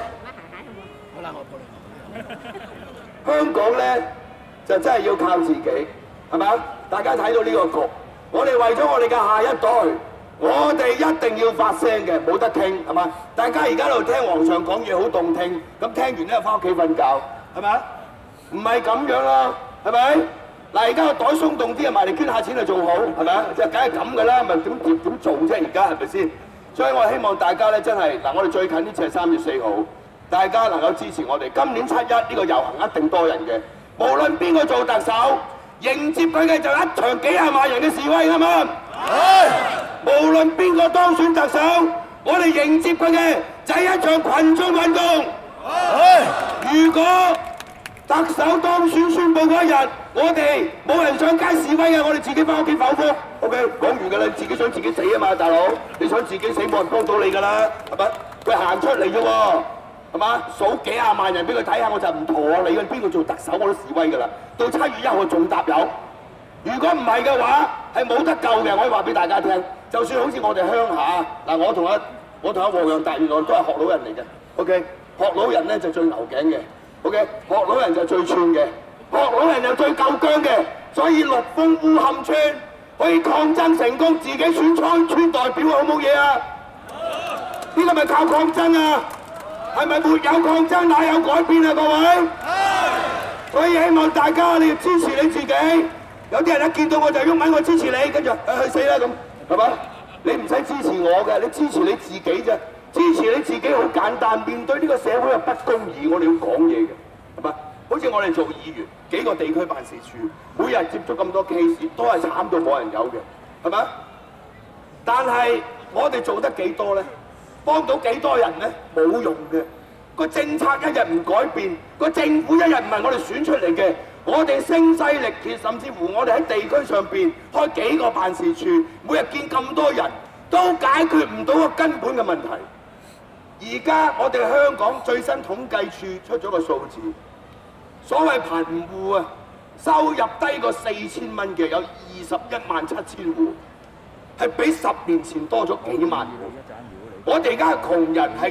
香港咧就真係要靠自己，係咪啊？大家睇到呢個局，我哋為咗我哋嘅下一代。我哋一定要發聲嘅，冇得傾，係嘛？大家而家喺度聽皇上講嘢好動聽，咁聽完咧翻屋企瞓覺，係咪啊？唔係咁樣啦，係咪？嗱，而家個袋鬆動啲啊，埋嚟捐下錢就做好，係咪啊？即係梗係咁㗎啦，咪點做啫？而家係咪先？所以我希望大家咧真係嗱，我哋最近呢次係3月4號，大家能夠支持我哋。今年7·1呢個遊行一定多人嘅，無論邊個做特首，迎接佢嘅就一場幾廿萬人嘅示威，啱唔啱？無論邊個當選特首，我哋迎接佢嘅就係一場群眾運動。如果特首當選宣佈嗰一日，我哋冇人上街示威嘅，我哋自己翻屋企剖腹。OK， 講完㗎啦，自己想自己死啊嘛，大佬，你想自己死冇人幫到你㗎啦，係咪？佢行出嚟啫喎，係嘛？數幾廿萬人俾佢睇下，我就唔妥你嘅，邊個做特首我都示威㗎啦。到7月1號仲搭有。如果唔係嘅話，係冇得救嘅。我可以話俾大家聽，就算好似我哋鄉下嗱，我同阿黃洋達原來都係學老人嚟嘅。OK， 學老人咧就最牛頸嘅。OK， 學老人就最串嘅，學老人就最夠薑嘅。所以陸豐烏坎村可以抗爭成功，自己選村代表好冇嘢啊？呢個咪靠抗爭啊？係咪沒有抗爭，哪有改變啊？各位，所以希望大家你要支持你自己。有啲人一見到我就喐問我支持你，跟住去死啦咁，係嘛？你唔使支持我嘅，你支持你自己啫。支持你自己好簡單，面對呢個社會嘅不公義，我哋要講嘢嘅，係嘛？好似我哋做議員，幾個地區辦事處，每日接觸咁多 case， 都係慘到冇人有嘅，係嘛？但係我哋做得幾多咧？幫到幾多人咧？冇用嘅。個政策一日唔改變，個政府一日唔係我哋選出嚟嘅。我哋聲嘶力竭，甚至乎我哋喺地區上邊開幾個辦事處，每日見咁多人，都解決唔到個根本嘅問題。而家我哋香港最新統計處出咗個數字，所謂貧戶啊，收入低過4000蚊嘅有217000戶，係比10年前多咗幾萬戶。我哋而家窮人係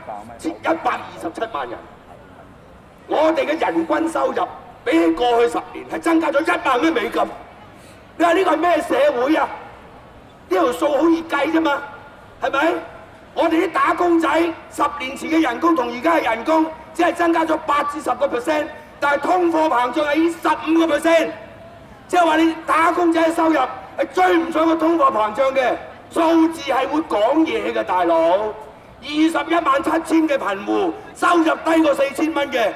127萬人，我哋嘅人均收入比起過去10年係增加咗1萬蚊美金。你話呢個係咩社會啊？呢條數好易計啫嘛，係咪？我哋啲打工仔10年前嘅人工同而家嘅人工只係增加咗8至10%， 但係通貨膨脹係15%，即係話你打工仔嘅收入係追唔上個通貨膨脹嘅，數字係會講嘢嘅，大佬。21.7萬嘅貧戶，收入低過4000蚊嘅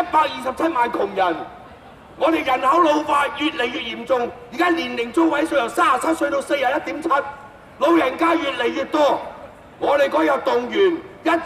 127萬窮人。我哋人口老化越嚟越嚴重，而家年齡中位數由37歲到41.7，老人家越嚟越多。我哋嗰日動員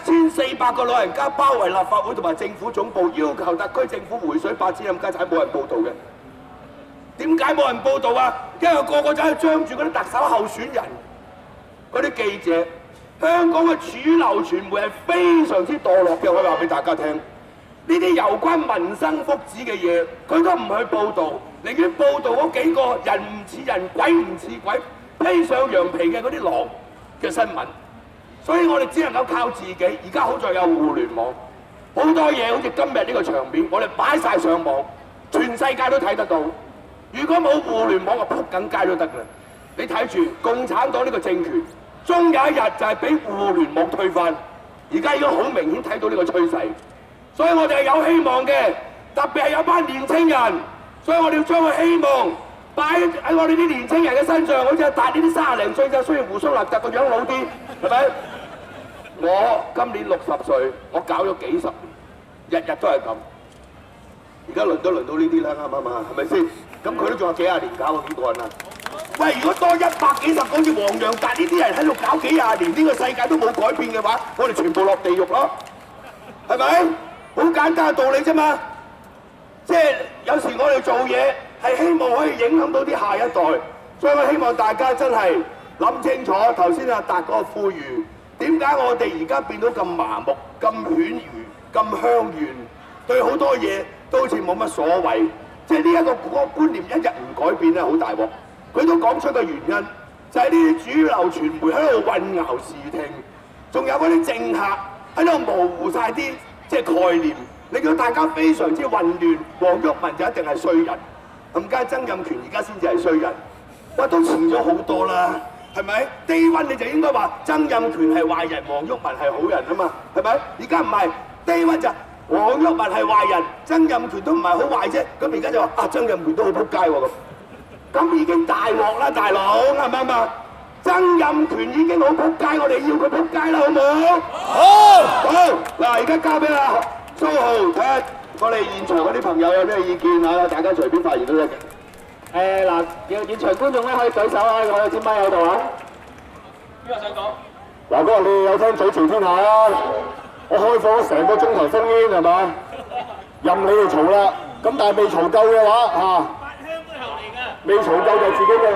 1400個老人家包圍立法會同埋政府總部，要求特區政府回水8千任家產，冇人報導嘅。點解冇人報導啊？因為個個走去張住嗰啲特首候選人、嗰啲記者。香港嘅主流傳媒係非常之墮落嘅，我話俾大家聽。呢啲有關民生福祉嘅嘢，佢都唔去報導，寧願報導嗰幾個人唔似人、鬼唔似鬼、披上羊皮嘅嗰啲狼嘅新聞。所以我哋只能夠靠自己。而家好在有互聯網，好多嘢好似今日呢個場面，我哋擺晒上網，全世界都睇得到。如果冇互聯網，就撲緊街都得㗎。你睇住共產黨呢個政權，終有一日就係俾互聯網推翻。而家已經好明顯睇到呢個趨勢。所以我哋係有希望嘅，特別係有班年青人，所以我哋要將個希望擺喺我哋啲年青人嘅身上，好似阿達呢啲30零歲啫，雖然鬍鬚立突個樣老啲，係咪？我今年60歲，我搞咗幾十年，日日都係咁。而家輪到呢啲啦，啱唔啱啊？係咪先？咁佢都仲有幾廿年搞啊？幾個人啊？喂，如果多100幾十個好似黃洋達呢啲人喺度搞幾廿年，呢個世界都冇改變嘅話，我哋全部落地獄咯，係咪？好簡單嘅道理啫嘛。即係有時我哋做嘢係希望可以影響到啲下一代，所以我希望大家真係諗清楚頭先阿達嗰個呼籲，點解我哋而家變到咁麻木、咁犬儒、咁鄉願，對好多嘢都好似冇乜所謂。即係呢一個觀念一日唔改變咧，好大鑊。佢都講出個原因，就係呢啲主流傳媒喺度混淆視聽，仲有嗰啲政客喺度模糊晒啲即係概念，令到大家非常之混亂。黃毓民就一定係衰人，冚家曾蔭權而家先至係衰人。喂，都遲咗好多啦，係咪？Day one你就應該話曾蔭權係壞人，黃毓民係好人啊嘛，係咪？而家唔係，Day one就黃毓民係壞人，曾蔭權都唔係好壞啫。咁而家就話啊，曾蔭權都好撲街喎咁。咁已經大鑊啦，大佬啱唔啱啊？曾蔭權已經好撲街，我哋要佢撲街啦，好冇？好。好，嗱，而家交俾阿蘇浩，睇下我哋現場嗰啲朋友有咩意見啊？大家隨便發言都得嘅。 嗱，現場觀眾咧可以舉手啊，我有支咪喺度啊。邊個想講？ 嗱，嗰日你有聽早朝天下啊？我開放咗成個鐘頭烽煙係嘛？任你哋嘈啦，咁但係未嘈夠嘅話嚇。未嘈夠就自己嘅。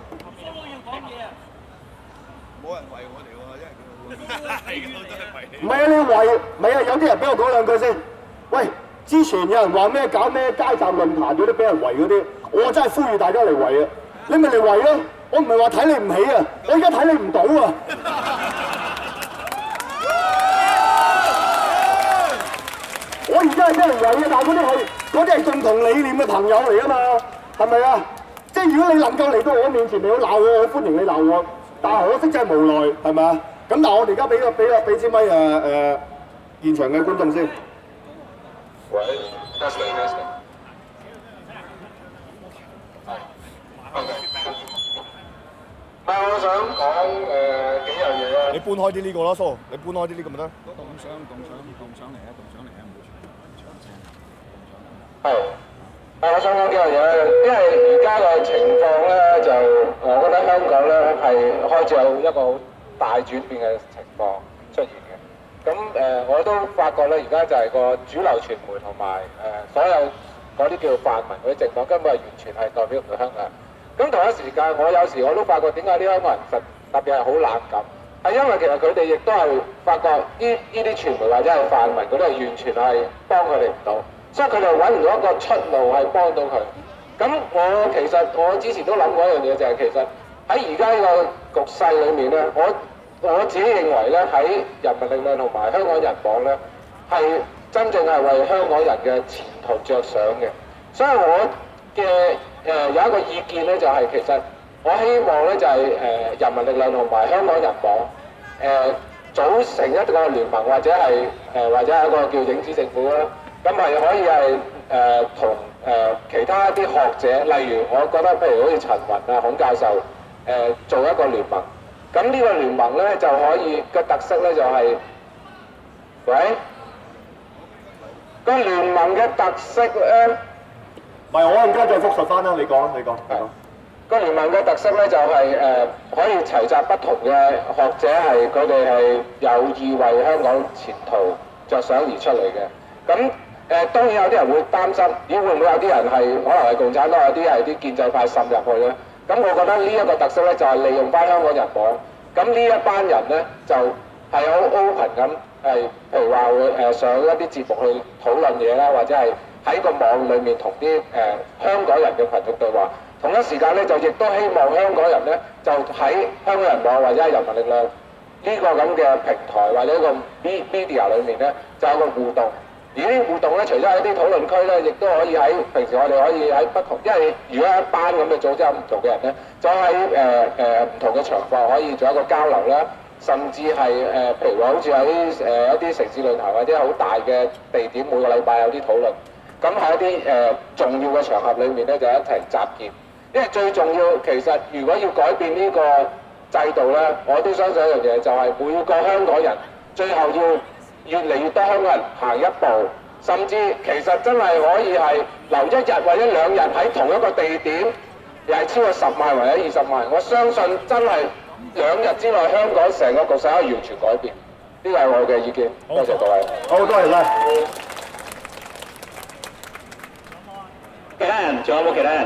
冇人圍我哋喎，因為唔係啊，你圍，唔係啊，有啲人俾我講兩句先。喂，之前有人話咩搞咩街站論壇嗰啲俾人圍嗰啲，我真係呼籲大家嚟圍啊！你咪嚟圍咯，我唔係話睇你唔起啊，我而家睇你唔到啊！我而家係俾人圍啊，但係嗰啲係共同理念嘅朋友嚟啊嘛，係咪啊？即係如果你能夠嚟到我面前，你要鬧我，我歡迎你鬧我。但係可惜真係無奈，係咪啊？咁但係我哋而家俾支咪現場嘅觀眾先。喂 ，testing。OK。我想講幾樣嘢啊。你搬開啲呢個啦，蘇，你搬開啲呢個咪得。動相嚟啊！係。我想講幾樣嘢，因為而家嘅情況咧，就我覺得香港咧係開始有一個好大轉變嘅情況出現嘅。咁我都發覺咧，而家就係個主流傳媒同埋所有嗰啲叫泛民嗰啲政黨，根本係完全係代表唔到香港人。咁同一時間，我有時我都發覺點解啲香港人特別係好冷感，係因為其實佢哋亦都係發覺呢啲傳媒或者係泛民嗰啲係完全係幫佢哋唔到。所以佢哋揾唔到一個出路係幫到佢。咁我之前都諗過一樣嘢，就係其實喺而家呢個局勢裏面咧，我自己認為咧，喺人民力量同埋香港人黨咧，係真正係為香港人嘅前途着想嘅。所以我嘅有一個意見咧，就係其實我希望咧就係人民力量同埋香港人黨組成一個聯盟，或者係一個叫影子政府啦。咁係可以係同其他一啲學者，例如我覺得譬如好似陳雲啊、孔教授做一個聯盟。咁呢個聯盟咧就可以嘅特色咧就係、喂，個聯盟嘅特色咧， 唔係我陣間再復述翻啦，你講。 個聯盟嘅特色咧就係、可以齊集不同嘅學者，係佢哋係有意為香港前途着想而出嚟嘅。咁當然有啲人會擔心，咦會唔會有啲人係可能係共產黨，有啲係啲建制派滲入去咧？咁我覺得呢一個特色咧就係利用翻香港人網。咁呢一班人咧就係好 open 咁，譬如話會上一啲節目去討論嘢啦，或者係喺個網裡面同啲香港人嘅群眾對話。同一時間咧就亦都希望香港人咧就喺香港人網或者係人民力量呢個咁嘅平台或者一個 media 裏面咧就有個互動。而呢啲互動咧，除咗喺啲討論區咧，亦都可以喺平時我哋可以喺不同，因為如果一班咁嘅組織有唔同嘅人咧，就喺唔同嘅場合可以做一個交流啦，甚至係譬如話好似喺一啲城市論壇或者好大嘅地點，每個禮拜有啲討論。咁喺一啲重要嘅場合裏面咧，就一齊集結。因為最重要，其實如果要改變呢個制度咧，我都相信一樣嘢，就係每個香港人最後要越嚟越多香港人行一步，甚至其實真係可以係留一日或者2日喺同一個地點，又係超過10萬或者20萬。我相信真係2日之內香港成個局勢可以完全改變。呢個係我嘅意見。多謝各位。 好，多謝晒。 其他人仲有冇其他人？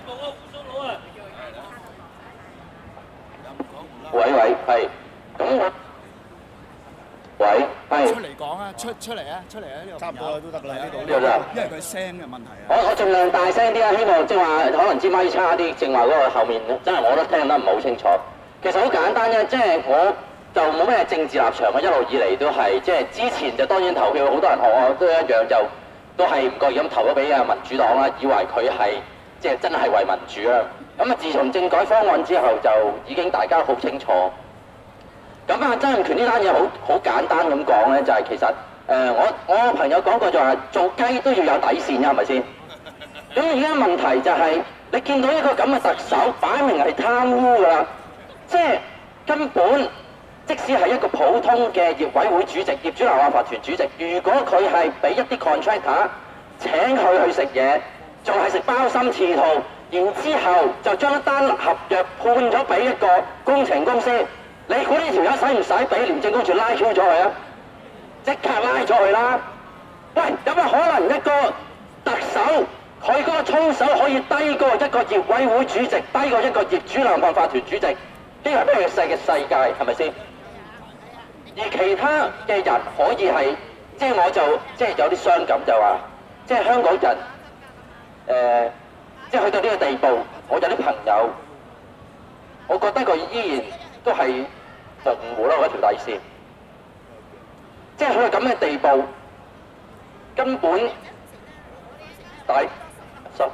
喂，係。咁我。喂，係。 出嚟講啊！出嚟啊！呢度差唔多都得啦，呢度。因為佢聲嘅問題啊。 我盡量大聲啲啊！希望即係話可能支咪差啲，正話嗰個後面真係我都聽得唔係好清楚。其實好簡單啫，即係我就冇咩政治立場嘅，一路以嚟都係即係之前就當然投票，好多人學我都一樣就都係唔覺意咁投咗俾民主黨啦，以為佢係即係真係為民主啦。咁啊，自從政改方案之後，就已經大家好清楚。咁啊，曾蔭權呢單嘢好簡單咁講咧，就係其實我朋友講過就話做雞都要有底線㗎，係咪先？咁而家問題就係你見到一個咁嘅特首，擺明係貪污㗎啦，即係根本即使係一個普通嘅業委會主席、業主立案法團主席，如果佢係俾一啲 contractor 請佢去食嘢，仲係食包心刺肚，然之後就將一單合約判咗俾一個工程公司。你估呢條友使唔使俾廉政公署拉 Q 咗佢啊？即刻拉咗佢啦！喂，有冇可能一個特首佢嗰個操守可以低過一個業委會主席，低過一個業主立案法團主席？呢個係咩世界係咪先？而其他嘅人可以係，即係我就即係有啲傷感就話，即係香港人即係去到呢個地步，我有啲朋友，我覺得佢依然都係模糊啦嗰條底線，即係去到咁嘅地步，根本底濕。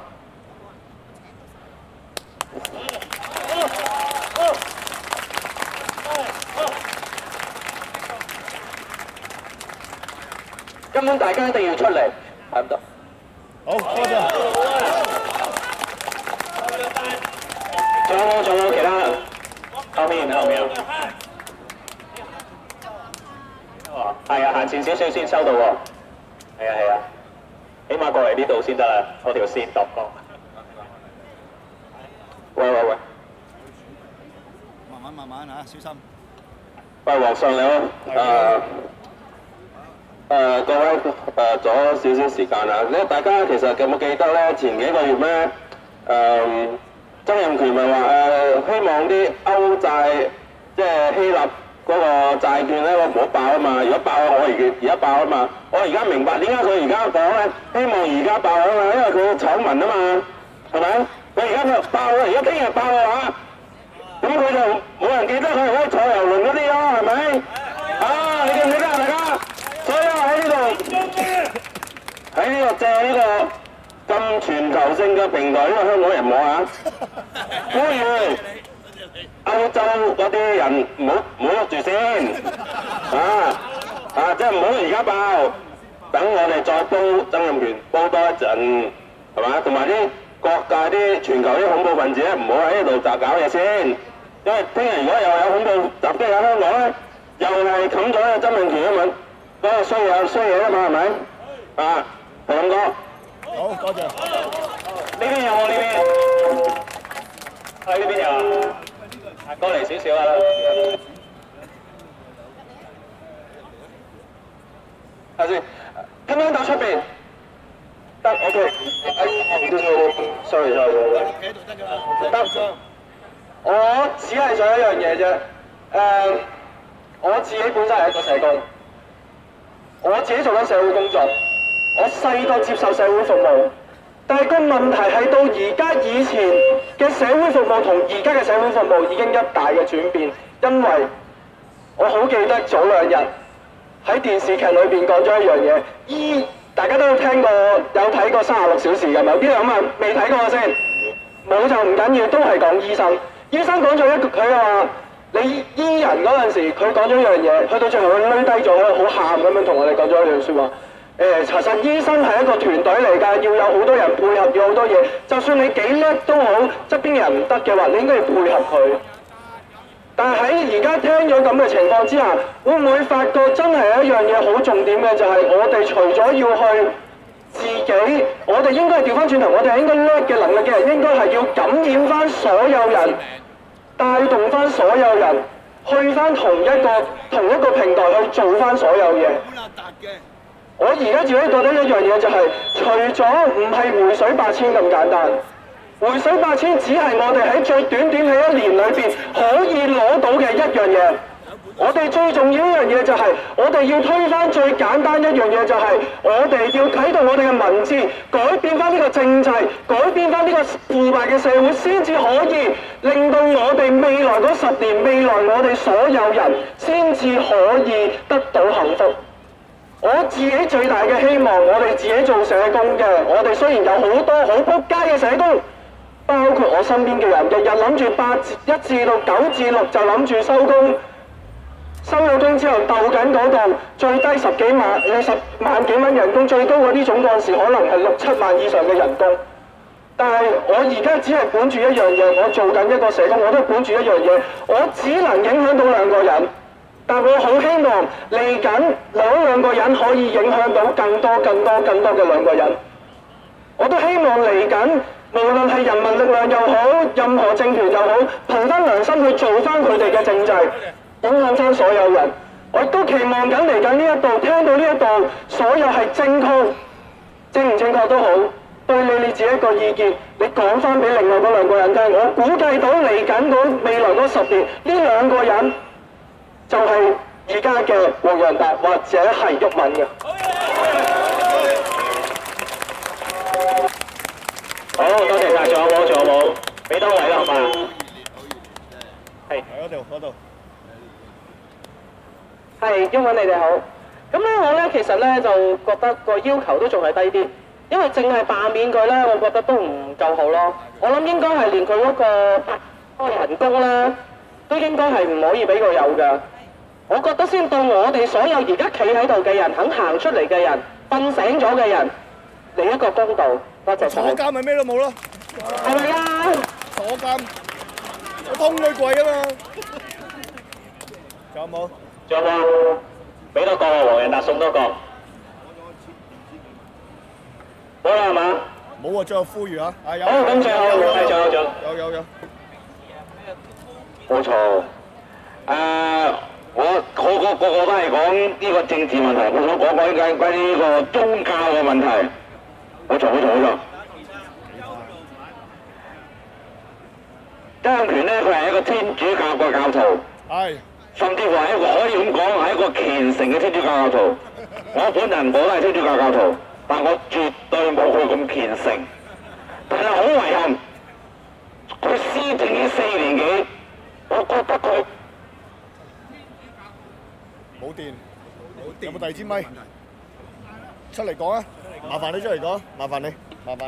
根本大家一定要出嚟，係唔得。 好，多謝。 仲有其他？後面。係啊，行前少少先收到喎。係啊，起碼過嚟呢度先得啦，我條線度過。喂。 慢慢嚇，小心。 喂，皇上你好。各位咗少少時間啦，咧大家其實有冇記得咧？前幾個月咧，曾蔭權咪話希望啲歐債即係希臘嗰個債券咧，我唔好爆啊嘛！如果爆我而家爆啊嘛！我而家明白點解佢而家講咧，希望而家爆啊嘛，因為佢醜聞啊嘛，係咪？佢而家爆啊，而家聽日爆嘅話，咁佢就冇人記得佢係可以坐郵輪嗰啲咯，係咪？啊，你記唔記得啊，大家？所以喺呢度借呢個咁全球性嘅平台，呢個香港人網啊，呼籲歐洲嗰啲人唔好喐住先，即係唔好而家爆， 等我哋再煲曾蔭權煲多一陣，係嘛？同埋啲各界啲全球啲恐怖分子咧，唔好喺呢度搞嘢先，因為聽日如果又有恐怖襲擊喺香港咧，又係冚咗個曾蔭權啊嘛，嗰個衰嘢啊嘛，係咪？啊，係咁講。 好，多謝。 呢邊有冇呢邊？喺呢邊有啊？過嚟少少啦。睇先，聽唔聽到出邊？得 ，OK。sorry。得。我只係想一樣嘢啫。我自己本身係一個社工，我自己做緊社會工作。我細個接受社會服務，但係個問題係到而家以前嘅社會服務同而家嘅社會服務已經一大嘅轉變，因為我好記得早兩日喺電視劇裏邊講咗一樣嘢，大家都有聽過有睇過36小時㗎嘛？有啲人咁啊未睇過先，冇就唔緊要，都係講醫生。醫生講咗佢話你醫人嗰陣時，佢講咗一樣嘢，去到最後佢攆低咗，好喊咁樣同我哋講咗一樣説話。其實醫生係一個團隊嚟㗎，要有好多人配合，要好多嘢。就算你幾叻都好，側邊嘅人唔得嘅話，你應該要配合佢。但係喺而家聽咗咁嘅情況之下，會唔會發覺真係一樣嘢好重點嘅，就係我哋除咗要去自己，我哋應該係調翻轉頭，我哋係應該叻嘅能力嘅人，應該係要感染翻所有人，帶動翻所有人，去翻同一個平台去做翻所有嘢。我而家自己覺得一樣嘢就係，除咗唔係回水8000咁簡單，回水8000只係我哋喺最短嘅一年裏邊可以攞到嘅一樣嘢。我哋最重要一樣嘢就係，我哋要推翻最簡單一樣嘢就係，我哋要啟動我哋嘅民智，改變翻呢個政制，改變翻呢個腐敗嘅社會，先至可以令到我哋未來嗰10年，未來我哋所有人先至可以得到幸福。我自己最大嘅希望，我哋自己做社工嘅，我哋雖然有好多好仆街嘅社工，包括我身邊嘅人，日日諗住1至到9至6就諗住收工，收咗工之後鬥緊嗰度，最低10幾萬、20萬幾蚊人工，最高嗰啲總幹事可能係6、7萬以上嘅人工。但係我而家只係本住一樣嘢，我做緊一個社工，我都本住一樣嘢，我只能影響到2個人。但我好希望嚟緊2個人可以影響到更多嘅2個人。我都希望嚟緊，無論係人民力量又好，任何政權又好，憑翻良心去做翻佢哋嘅政制，影響翻所有人。我亦都期望緊嚟緊呢一度，聽到呢一度所有係正唔正確都好，對你自己一個意見，你講翻俾另外嗰2個人聽。我估計到嚟緊未來嗰10年，呢2個人就係而家嘅黃洋達或者係毓民嘅。好，多謝晒，仲有冇？俾多位啦，好嘛？係。嗰度。係，毓民你哋好。咁咧，我咧其實咧就覺得個要求都仲係低啲，因為淨係罷免佢咧，我覺得都唔夠好咯。我諗應該係連佢嗰個人工咧，都應該係唔可以俾佢有㗎。我覺得先到我哋所有而家企喺度嘅人，肯行出嚟嘅人，瞓醒咗嘅人，嚟一個公道。多謝。坐監咪咩都冇咯，係咪啊？坐監，我通佢櫃啊嘛。仲有冇？仲有冇？俾多個黃洋達送多個。好啦係嘛？冇啊，最後呼籲啊！好，咁最後有。冇錯。我個都係講呢個政治問題，我想講關於呢個宗教嘅問題。冇錯。曾蔭權咧，佢係一個天主教嘅教徒，甚至乎係一個可以咁講係一個虔誠嘅天主教徒。我本人我都係天主教徒，但我絕對冇佢咁虔誠。但係好遺憾，佢施政呢4年幾，我覺得佢。冇電，有冇第二支咪？出嚟講啊！麻煩你出嚟講，麻煩你，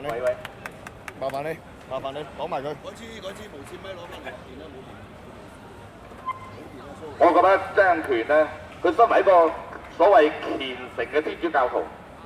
講埋佢。嗰支無線咪攞翻嚟電啦，冇電。 我覺得曾蔭權咧，佢身為一個所謂虔誠嘅天主教徒，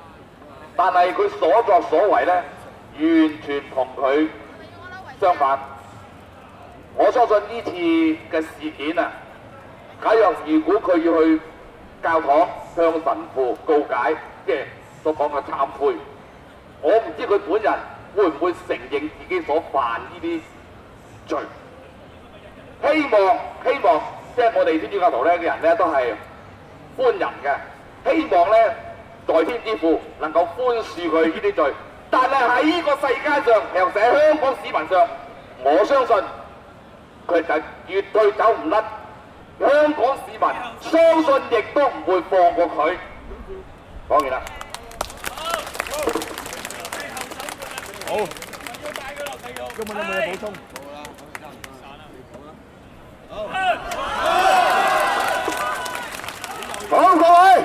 但係佢所作所為咧，完全同佢相反。我相信呢次嘅事件啊，假如果佢要去教堂向神父告解，即係所講嘅懺悔，我唔知佢本人會唔會承認自己所犯呢啲罪。希望即係我哋天主教徒咧嘅人咧都係寬仁嘅，希望咧在天之父能夠寬恕佢呢啲罪。但係喺呢個世界上，尤其係香港市民上，我相信佢就絕對走唔甩。香港市民相信亦都唔會放過佢。講完啦。 好。有冇嘢補充？ 好，各位，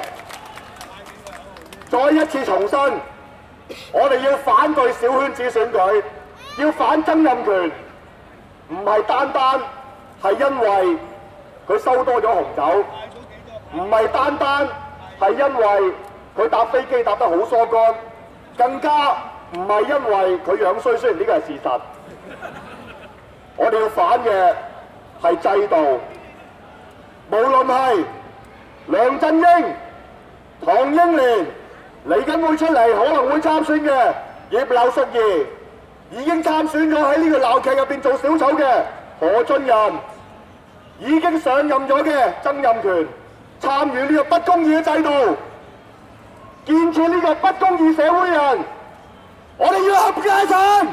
再一次重申，我哋要反對小圈子選舉，要反曾蔭權，唔係單單係因為佢收多咗紅酒，唔係單單係因為佢搭飛機搭得好疏乾，更加唔係因為佢樣衰，雖然呢個係事實。我哋要反嘅係制度，無論係梁振英、唐英年嚟緊會出嚟，可能會參選嘅葉劉淑儀，已經參選咗喺呢個鬧劇入邊做小丑嘅何俊仁，已經上任咗嘅曾蔭權，參與呢個不公義嘅制度，建設呢個不公義社會人，我哋要合家產。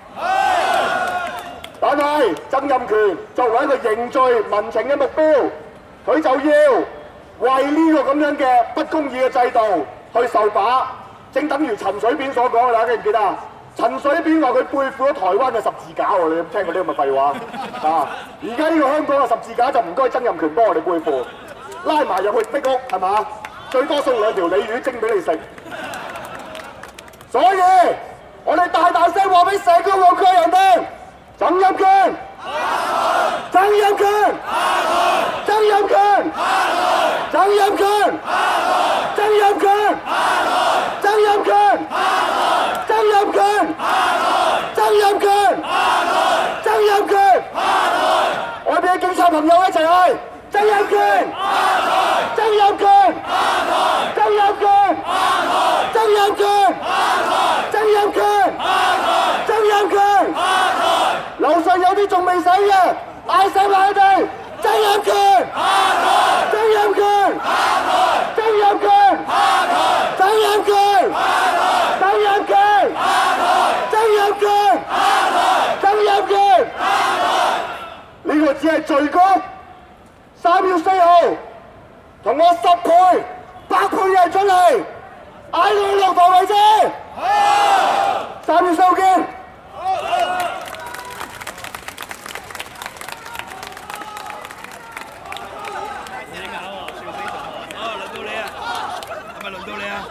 但係曾蔭權作為一個凝聚民情嘅目標，佢就要為呢個咁樣嘅不公義嘅制度去受把，正等於陳水扁所講嘅，大家記唔記得啊？陳水扁話佢背負咗台灣嘅十字架喎，你有冇聽過呢咁嘅廢話啊？而家呢個香港嘅十字架就唔該曾蔭權幫我哋背負，拉埋入去壁屋係嘛？最多送2條鯉魚蒸俾你食。所以我哋大大聲話俾成個旺角人聽，曾蔭權，曾蔭權，曾蔭權，曾蔭權，曾蔭權，曾蔭權，曾蔭權，曾蔭權，曾蔭權，我哋嘅警察朋友一齊嗌，曾蔭權，曾蔭權，曾蔭權，曾蔭權，曾蔭權，曾蔭權，樓上有啲仲未死嘅，嗌醒埋佢哋，曾蔭權，曾蔭權，曾蔭權，曾蔭權，曾蔭權，曾蔭權，曾蔭權，呢個只係序曲。3月4號，同我10倍、100倍嘅人出嚟，嗌到落台為止。3月4號見。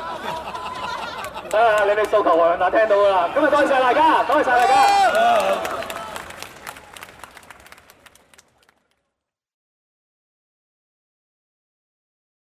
你哋訴求黃洋達聽到㗎啦，今日多謝大家，多謝大家。